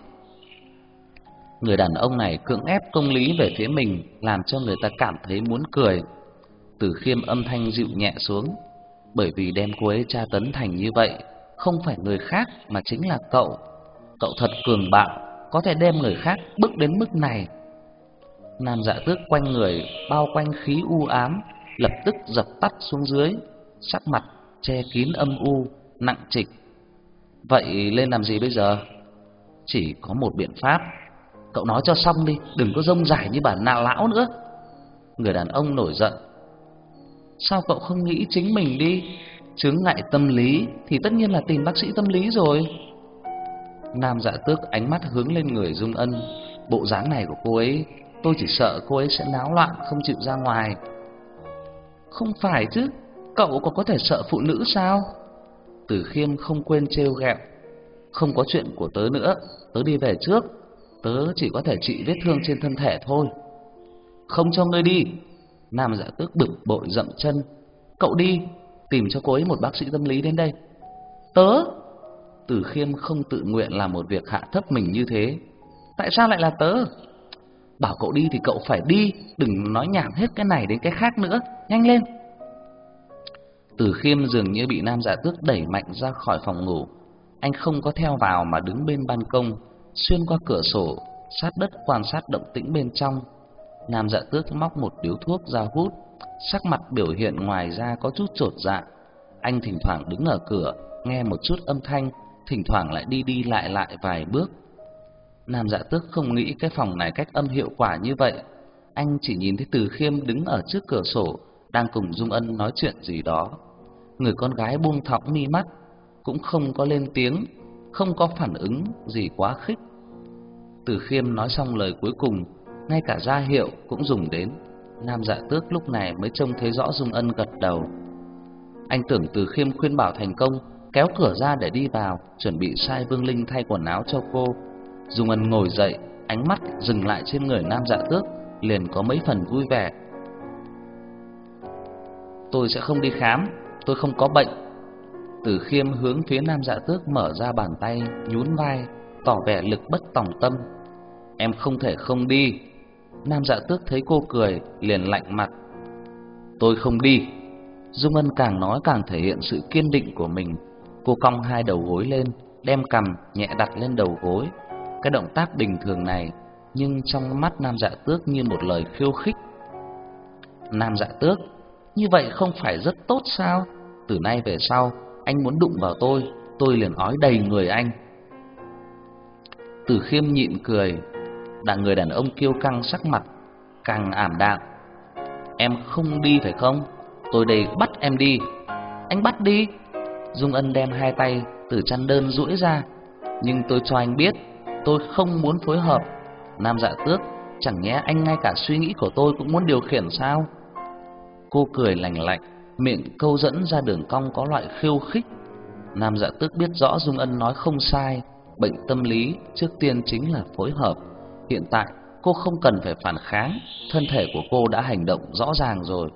Người đàn ông này cưỡng ép công lý về phía mình, làm cho người ta cảm thấy muốn cười. Từ Khiêm âm thanh dịu nhẹ xuống. Bởi vì đem cô ấy tra tấn thành như vậy, không phải người khác mà chính là cậu. Cậu thật cường bạo, có thể đem người khác bức đến mức này. Nam Dạ Tước quanh người bao quanh khí u ám, lập tức dập tắt xuống dưới, sắc mặt che kín âm u, nặng trịch. Vậy lên làm gì bây giờ? Chỉ có một biện pháp. Cậu nói cho xong đi, đừng có rông rải như bản nạ lão nữa. Người đàn ông nổi giận. Sao cậu không nghĩ chính mình đi? Chướng ngại tâm lý thì tất nhiên là tìm bác sĩ tâm lý rồi. Nam Dạ Tước ánh mắt hướng lên người Dung Ân. Bộ dáng này của cô ấy, tôi chỉ sợ cô ấy sẽ náo loạn không chịu ra ngoài. Không phải chứ, cậu còn có thể sợ phụ nữ sao? Từ Khiêm không quên trêu ghẹo. Không có chuyện của tớ nữa, tớ đi về trước. Tớ chỉ có thể trị vết thương trên thân thể thôi. Không cho ngươi đi. Nam Dạ Tước bực bội dậm chân. Cậu đi, tìm cho cô ấy một bác sĩ tâm lý đến đây. Tớ? Từ Khiêm không tự nguyện làm một việc hạ thấp mình như thế. Tại sao lại là tớ? Bảo cậu đi thì cậu phải đi, đừng nói nhảm hết cái này đến cái khác nữa. Nhanh lên. Từ Khiêm dường như bị Nam Dạ Tước đẩy mạnh ra khỏi phòng ngủ. Anh không có theo vào mà đứng bên ban công, xuyên qua cửa sổ, sát đất quan sát động tĩnh bên trong. Nam Dạ Tước móc một điếu thuốc ra hút, sắc mặt biểu hiện ngoài ra có chút chột dạ. Anh thỉnh thoảng đứng ở cửa, nghe một chút âm thanh, thỉnh thoảng lại đi đi lại lại vài bước. Nam Dạ Tước không nghĩ cái phòng này cách âm hiệu quả như vậy. Anh chỉ nhìn thấy Từ Khiêm đứng ở trước cửa sổ, đang cùng Dung Ân nói chuyện gì đó. Người con gái buông thõng mi mắt, cũng không có lên tiếng, không có phản ứng gì quá khích. Từ Khiêm nói xong lời cuối cùng, ngay cả ra hiệu cũng dùng đến. Nam Dạ Tước lúc này mới trông thấy rõ Dung Ân gật đầu. Anh tưởng Từ Khiêm khuyên bảo thành công, kéo cửa ra để đi vào, chuẩn bị sai Vương Linh thay quần áo cho cô. Dung Ân ngồi dậy, ánh mắt dừng lại trên người Nam Dạ Tước, liền có mấy phần vui vẻ. Tôi sẽ không đi khám, tôi không có bệnh. Từ Khiêm hướng phía Nam Dạ Tước mở ra bàn tay, nhún vai, tỏ vẻ lực bất tòng tâm. Em không thể không đi. Nam Dạ Tước thấy cô cười, liền lạnh mặt. Tôi không đi. Dung Ân càng nói càng thể hiện sự kiên định của mình. Cô cong hai đầu gối lên, đem cằm nhẹ đặt lên đầu gối. Cái động tác bình thường này, nhưng trong mắt Nam Dạ Tước như một lời khiêu khích. Nam Dạ Tước, như vậy không phải rất tốt sao? Từ nay về sau, anh muốn đụng vào tôi, tôi liền ói đầy người anh. Từ Khiêm nhịn cười, đã người đàn ông kiêu căng sắc mặt càng ảm đạm. Em không đi phải không? Tôi đây bắt em đi. Anh bắt đi. Dung Ân đem hai tay từ chăn đơn duỗi ra. Nhưng tôi cho anh biết, tôi không muốn phối hợp. Nam Dạ Tước, chẳng nhẽ anh ngay cả suy nghĩ của tôi cũng muốn điều khiển sao? Cô cười lành lạnh, miệng câu dẫn ra đường cong có loại khiêu khích. Nam Dạ Tước biết rõ Dung Ân nói không sai, bệnh tâm lý trước tiên chính là phối hợp. Hiện tại cô không cần phải phản kháng, thân thể của cô đã hành động rõ ràng rồi.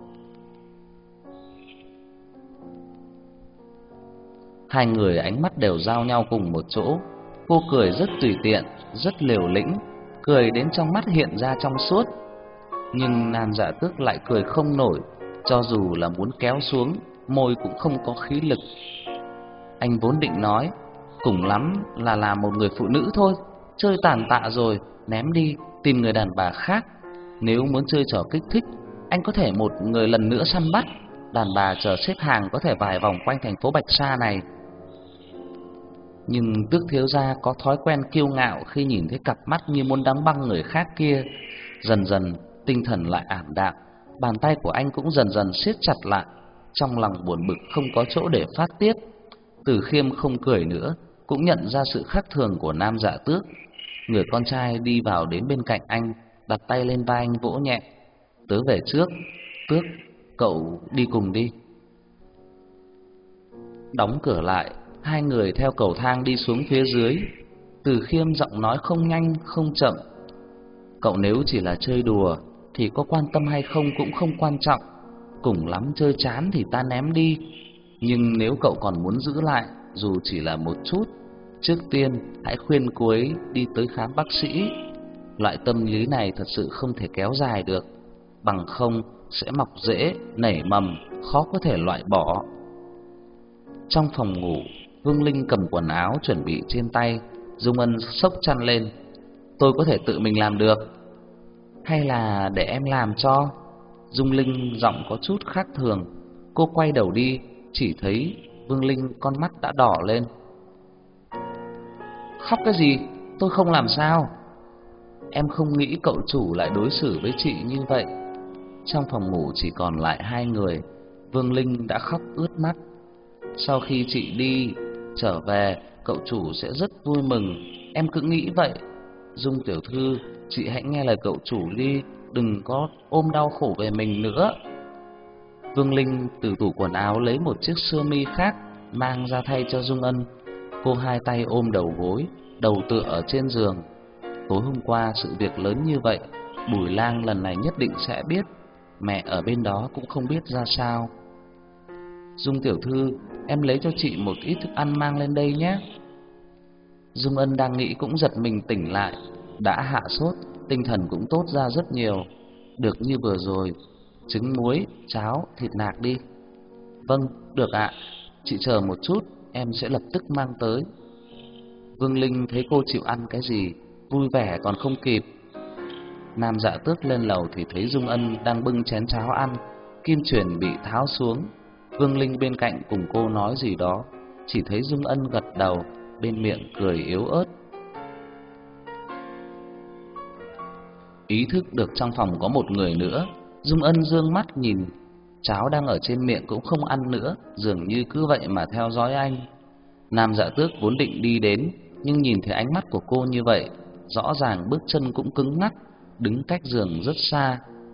Hai người ánh mắt đều giao nhau cùng một chỗ. Cô cười rất tùy tiện, rất liều lĩnh, cười đến trong mắt hiện ra trong suốt. Nhưng Nam Dạ Tước lại cười không nổi, cho dù là muốn kéo xuống, môi cũng không có khí lực. Anh vốn định nói, cùng lắm là làm một người phụ nữ thôi, chơi tàn tạ rồi, ném đi, tìm người đàn bà khác. Nếu muốn chơi trò kích thích, anh có thể một người lần nữa săn bắt, đàn bà chờ xếp hàng có thể vài vòng quanh thành phố Bạch Sa này. Nhưng Tước thiếu gia có thói quen kiêu ngạo khi nhìn thấy cặp mắt như muốn đóng băng người khác kia. Dần dần tinh thần lại ảm đạm, bàn tay của anh cũng dần dần siết chặt lại. Trong lòng buồn bực không có chỗ để phát tiết. Từ Khiêm không cười nữa, cũng nhận ra sự khác thường của Nam Dạ Tước. Người con trai đi vào đến bên cạnh anh, đặt tay lên vai anh vỗ nhẹ. Tớ về trước, Tước, cậu đi cùng đi. Đóng cửa lại, hai người theo cầu thang đi xuống phía dưới. Từ Khiêm giọng nói không nhanh không chậm. Cậu nếu chỉ là chơi đùa thì có quan tâm hay không cũng không quan trọng, cùng lắm chơi chán thì ta ném đi. Nhưng nếu cậu còn muốn giữ lại, dù chỉ là một chút, trước tiên hãy khuyên cô ấy đi tới khám bác sĩ. Loại tâm lý này thật sự không thể kéo dài được, bằng không sẽ mọc rễ, nảy mầm, khó có thể loại bỏ. Trong phòng ngủ, Vương Linh cầm quần áo chuẩn bị trên tay. Dung Ân xốc chăn lên. Tôi có thể tự mình làm được. Hay là để em làm cho? Dung Linh giọng có chút khác thường. Cô quay đầu đi, chỉ thấy Vương Linh con mắt đã đỏ lên. Khóc cái gì? Tôi không làm sao. Em không nghĩ cậu chủ lại đối xử với chị như vậy. Trong phòng ngủ chỉ còn lại hai người. Vương Linh đã khóc ướt mắt. Sau khi chị đi trở về, cậu chủ sẽ rất vui mừng. Em cứ nghĩ vậy. Dung tiểu thư, chị hãy nghe lời cậu chủ đi, đừng có ôm đau khổ về mình nữa. Vương Linh từ tủ quần áo lấy một chiếc sơ mi khác mang ra thay cho Dung Ân. Cô hai tay ôm đầu gối, đầu tựa ở trên giường. Tối hôm qua sự việc lớn như vậy, Bùi Lang lần này nhất định sẽ biết. Mẹ ở bên đó cũng không biết ra sao. Dung tiểu thư, em lấy cho chị một ít thức ăn mang lên đây nhé. Dung Ân đang nghĩ cũng giật mình tỉnh lại. Đã hạ sốt, tinh thần cũng tốt ra rất nhiều. Được như vừa rồi, trứng muối, cháo, thịt nạc đi. Vâng, được ạ. Chị chờ một chút, em sẽ lập tức mang tới. Vương Linh thấy cô chịu ăn cái gì, vui vẻ còn không kịp. Nam Dạ Tước lên lầu thì thấy Dung Ân đang bưng chén cháo ăn, kim chuyền bị tháo xuống. Vương Linh bên cạnh cùng cô nói gì đó, chỉ thấy Dung Ân gật đầu, bên miệng cười yếu ớt. Ý thức được trong phòng có một người nữa, Dung Ân dương mắt nhìn, cháo đang ở trên miệng cũng không ăn nữa, dường như cứ vậy mà theo dõi anh. Nam Dạ Tước vốn định đi đến, nhưng nhìn thấy ánh mắt của cô như vậy, rõ ràng bước chân cũng cứng ngắc, đứng cách giường rất xa.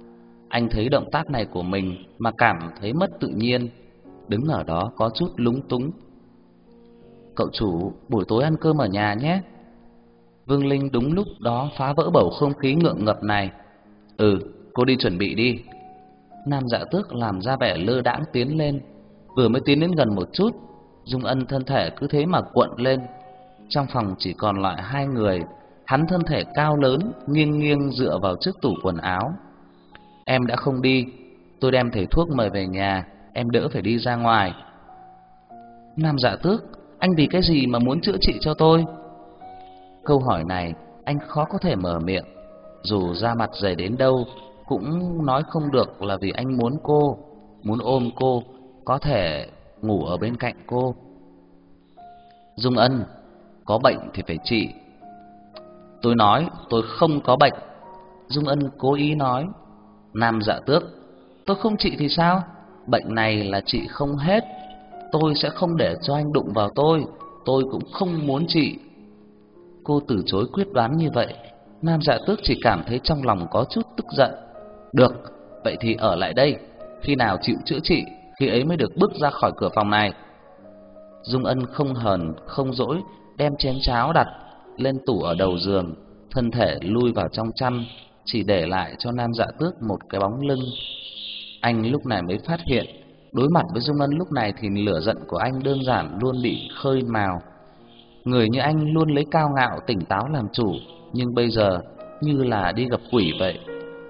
Anh thấy động tác này của mình mà cảm thấy mất tự nhiên, đứng ở đó có chút lúng túng. Cậu chủ, buổi tối ăn cơm ở nhà nhé. Vương Linh đúng lúc đó phá vỡ bầu không khí ngượng ngập này. Ừ, cô đi chuẩn bị đi. Nam Dạ Tước làm ra vẻ lơ đãng tiến lên. Vừa mới tiến đến gần một chút, Dung Ân thân thể cứ thế mà cuộn lên. Trong phòng chỉ còn lại hai người. Hắn thân thể cao lớn, nghiêng nghiêng dựa vào trước tủ quần áo. Em đã không đi, tôi đem thầy thuốc mời về nhà, em đỡ phải đi ra ngoài. Nam Dạ Tước, anh vì cái gì mà muốn chữa trị cho tôi? Câu hỏi này anh khó có thể mở miệng. Dù da mặt dày đến đâu cũng nói không được là vì anh muốn cô, muốn ôm cô, có thể ngủ ở bên cạnh cô. Dung Ân, có bệnh thì phải trị. Tôi nói tôi không có bệnh. Dung Ân cố ý nói. Nam Dạ Tước, tôi không trị thì sao? Bệnh này là trị không hết. Tôi sẽ không để cho anh đụng vào tôi. Tôi cũng không muốn trị. Cô từ chối quyết đoán như vậy. Nam Dạ Tước chỉ cảm thấy trong lòng có chút tức giận. Được, vậy thì ở lại đây. Khi nào chịu chữa trị, khi ấy mới được bước ra khỏi cửa phòng này. Dung Ân không hờn, không dỗi, đem chén cháo đặt lên tủ ở đầu giường, thân thể lui vào trong chăn, chỉ để lại cho Nam Dạ Tước một cái bóng lưng. Anh lúc này mới phát hiện, đối mặt với Dung Ân lúc này thì lửa giận của anh đơn giản luôn bị khơi mào. Người như anh luôn lấy cao ngạo tỉnh táo làm chủ, nhưng bây giờ như là đi gặp quỷ vậy.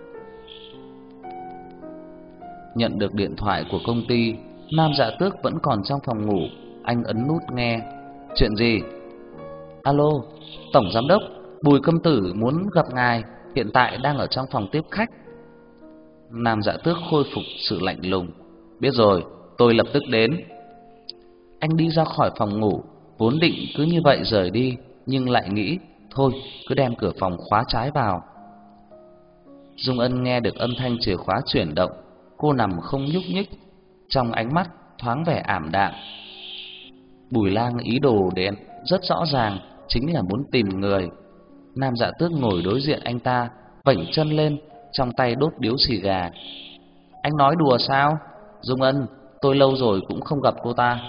Nhận được điện thoại của công ty, Nam Dạ Tước vẫn còn trong phòng ngủ. Anh ấn nút nghe. Chuyện gì? Alo, Tổng Giám đốc, Bùi Công Tử muốn gặp ngài, hiện tại đang ở trong phòng tiếp khách. Nam Dạ Tước khôi phục sự lạnh lùng. Biết rồi, tôi lập tức đến. Anh đi ra khỏi phòng ngủ, vốn định cứ như vậy rời đi, nhưng lại nghĩ, thôi, cứ đem cửa phòng khóa trái vào. Dung Ân nghe được âm thanh chìa khóa chuyển động, cô nằm không nhúc nhích, trong ánh mắt thoáng vẻ ảm đạm. Bùi Lang ý đồ đến rất rõ ràng, chính là muốn tìm người. Nam Dạ Tước ngồi đối diện anh ta, vểnh chân lên, trong tay đốt điếu xì gà. Anh nói đùa sao? Dung Ân, tôi lâu rồi cũng không gặp cô ta.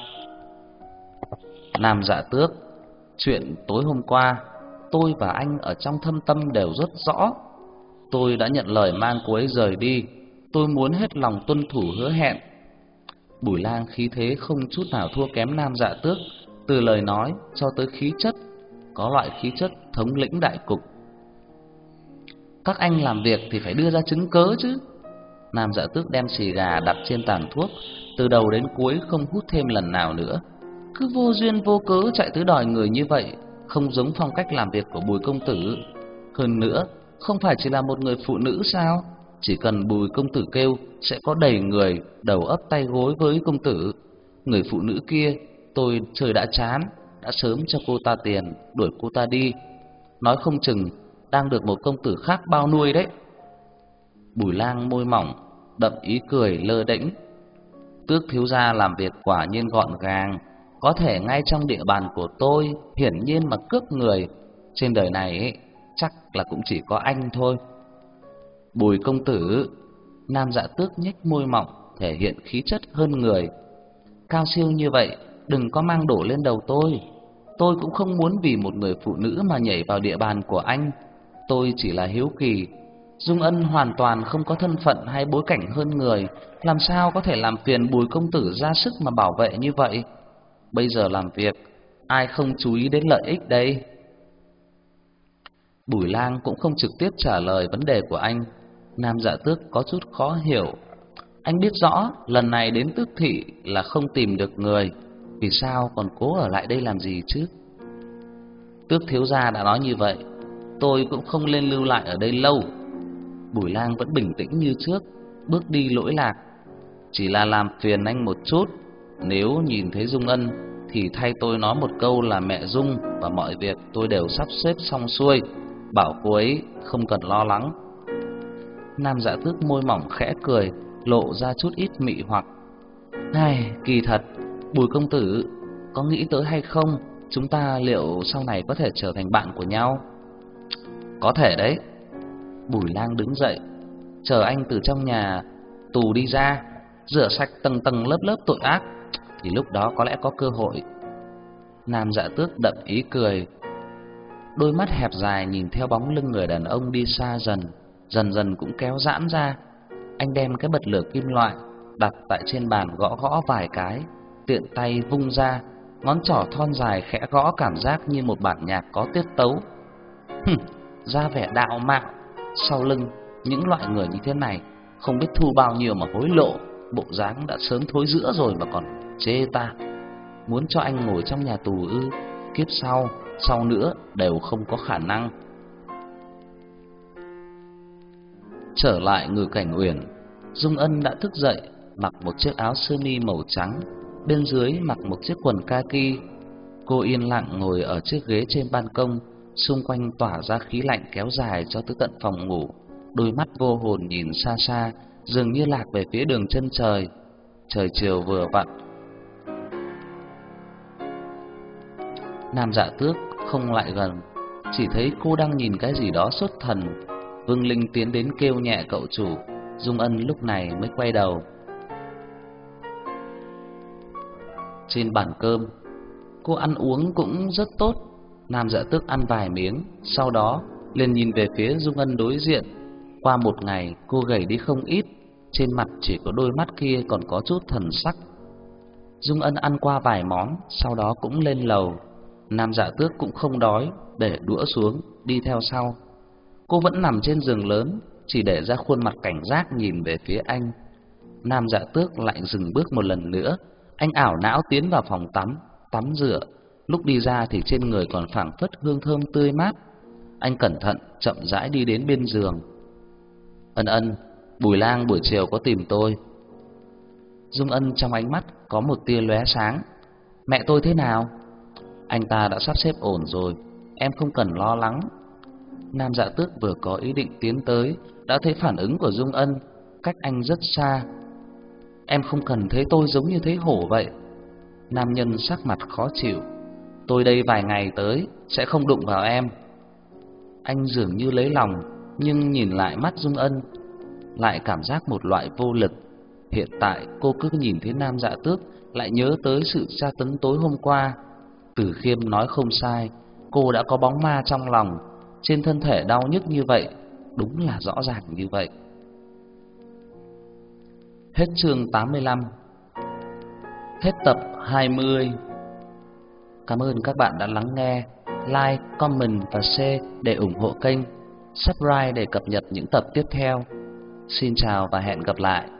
Nam Dạ Tước, chuyện tối hôm qua, tôi và anh ở trong thâm tâm đều rất rõ. Tôi đã nhận lời mang cô ấy rời đi, tôi muốn hết lòng tuân thủ hứa hẹn. Bùi Lang khí thế không chút nào thua kém Nam Dạ Tước, từ lời nói cho tới khí chất, có loại khí chất thống lĩnh đại cục. Các anh làm việc thì phải đưa ra chứng cớ chứ. Nam Dạ Tước đem xì gà đặt trên tàn thuốc, từ đầu đến cuối không hút thêm lần nào nữa. Cứ vô duyên vô cớ chạy tới đòi người như vậy, không giống phong cách làm việc của Bùi công tử. Hơn nữa, không phải chỉ là một người phụ nữ sao? Chỉ cần Bùi công tử kêu, sẽ có đầy người đầu ấp tay gối với công tử. Người phụ nữ kia, tôi trời đã chán, đã sớm cho cô ta tiền, đuổi cô ta đi. Nói không chừng đang được một công tử khác bao nuôi đấy. Bùi Lang môi mỏng, đậm ý cười lơ đễnh. Tước thiếu gia làm việc quả nhiên gọn gàng, có thể ngay trong địa bàn của tôi hiển nhiên mà cướp người. Trên đời này ấy, chắc là cũng chỉ có anh thôi. Bùi công tử. Nam Dạ Tước nhếch môi mỏng, thể hiện khí chất hơn người. Cao siêu như vậy, đừng có mang đổ lên đầu tôi. Tôi cũng không muốn vì một người phụ nữ mà nhảy vào địa bàn của anh. Tôi chỉ là hiếu kỳ. Dung Ân hoàn toàn không có thân phận hay bối cảnh hơn người, làm sao có thể làm phiền Bùi công tử ra sức mà bảo vệ như vậy? Bây giờ làm việc, ai không chú ý đến lợi ích đây? Bùi Lang cũng không trực tiếp trả lời vấn đề của anh. Nam Dạ Tước có chút khó hiểu. Anh biết rõ lần này đến Tước thị là không tìm được người, vì sao còn cố ở lại đây làm gì chứ? Tước thiếu gia đã nói như vậy, tôi cũng không nên lưu lại ở đây lâu. Bùi Lang vẫn bình tĩnh như trước, bước đi lỗi lạc. Chỉ là làm phiền anh một chút, nếu nhìn thấy Dung Ân thì thay tôi nói một câu là mẹ Dung, và mọi việc tôi đều sắp xếp xong xuôi, bảo cô ấy không cần lo lắng. Nam Dạ Tước môi mỏng khẽ cười, lộ ra chút ít mị hoặc. Ai, kỳ thật, Bùi công tử, có nghĩ tới hay không, chúng ta liệu sau này có thể trở thành bạn của nhau? Có thể đấy. Bùi Lang đứng dậy. chờ anh từ trong nhà tù đi ra, rửa sạch tầng tầng lớp lớp tội ác, thì lúc đó có lẽ có cơ hội. Nam Dạ Tước đậm ý cười, đôi mắt hẹp dài nhìn theo bóng lưng người đàn ông đi xa dần, dần dần cũng kéo giãn ra. Anh đem cái bật lửa kim loại đặt tại trên bàn gõ gõ vài cái, tiện tay vung ra, ngón trỏ thon dài khẽ gõ cảm giác như một bản nhạc có tiết tấu. Hừm, ra vẻ đạo mạo, sau lưng những loại người như thế này không biết thu bao nhiêu mà hối lộ, bộ dáng đã sớm thối rữa rồi mà còn chê ta. Muốn cho anh ngồi trong nhà tù ư? Kiếp sau, sau nữa đều không có khả năng. Trở lại Ngự Cảnh Uyển, Dung Ân đã thức dậy, mặc một chiếc áo sơ mi màu trắng, bên dưới mặc một chiếc quần kaki. Cô yên lặng ngồi ở chiếc ghế trên ban công, xung quanh tỏa ra khí lạnh kéo dài cho tới tận phòng ngủ, đôi mắt vô hồn nhìn xa xa, dường như lạc về phía đường chân trời. Trời chiều vừa vặn. Nam Dạ Tước không lại gần, chỉ thấy cô đang nhìn cái gì đó xuất thần. Vương Linh tiến đến kêu nhẹ cậu chủ, Dung Ân lúc này mới quay đầu. Trên bàn cơm, cô ăn uống cũng rất tốt. Nam Dạ Tước ăn vài miếng, sau đó liền nhìn về phía Dung Ân đối diện. Qua một ngày, cô gầy đi không ít, trên mặt chỉ có đôi mắt kia còn có chút thần sắc. Dung Ân ăn qua vài món, sau đó cũng lên lầu. Nam Dạ Tước cũng không đói, để đũa xuống, đi theo sau. Cô vẫn nằm trên giường lớn, chỉ để ra khuôn mặt cảnh giác nhìn về phía anh. Nam Dạ Tước lại dừng bước một lần nữa. Anh ảo não tiến vào phòng tắm, tắm rửa. Lúc đi ra thì trên người còn phảng phất hương thơm tươi mát. Anh cẩn thận, chậm rãi đi đến bên giường. Ân Ân, Bùi Lang buổi chiều có tìm tôi. Dung Ân trong ánh mắt có một tia lóe sáng. Mẹ tôi thế nào? Anh ta đã sắp xếp ổn rồi, em không cần lo lắng. Nam Dạ Tước vừa có ý định tiến tới, đã thấy phản ứng của Dung Ân, cách anh rất xa. Em không cần thấy tôi giống như thấy hổ vậy. Nam nhân sắc mặt khó chịu. Tôi đây vài ngày tới sẽ không đụng vào em. Anh dường như lấy lòng, nhưng nhìn lại mắt Dung Ân lại cảm giác một loại vô lực. Hiện tại cô cứ nhìn thấy Nam Dạ Tước lại nhớ tới sự tra tấn tối hôm qua. Tử Khiêm nói không sai, cô đã có bóng ma trong lòng, trên thân thể đau nhức như vậy, đúng là rõ ràng như vậy. Hết chương tám mươi lăm. Hết tập hai mươi. Cảm ơn các bạn đã lắng nghe. Like, comment và share để ủng hộ kênh, subscribe để cập nhật những tập tiếp theo. Xin chào và hẹn gặp lại.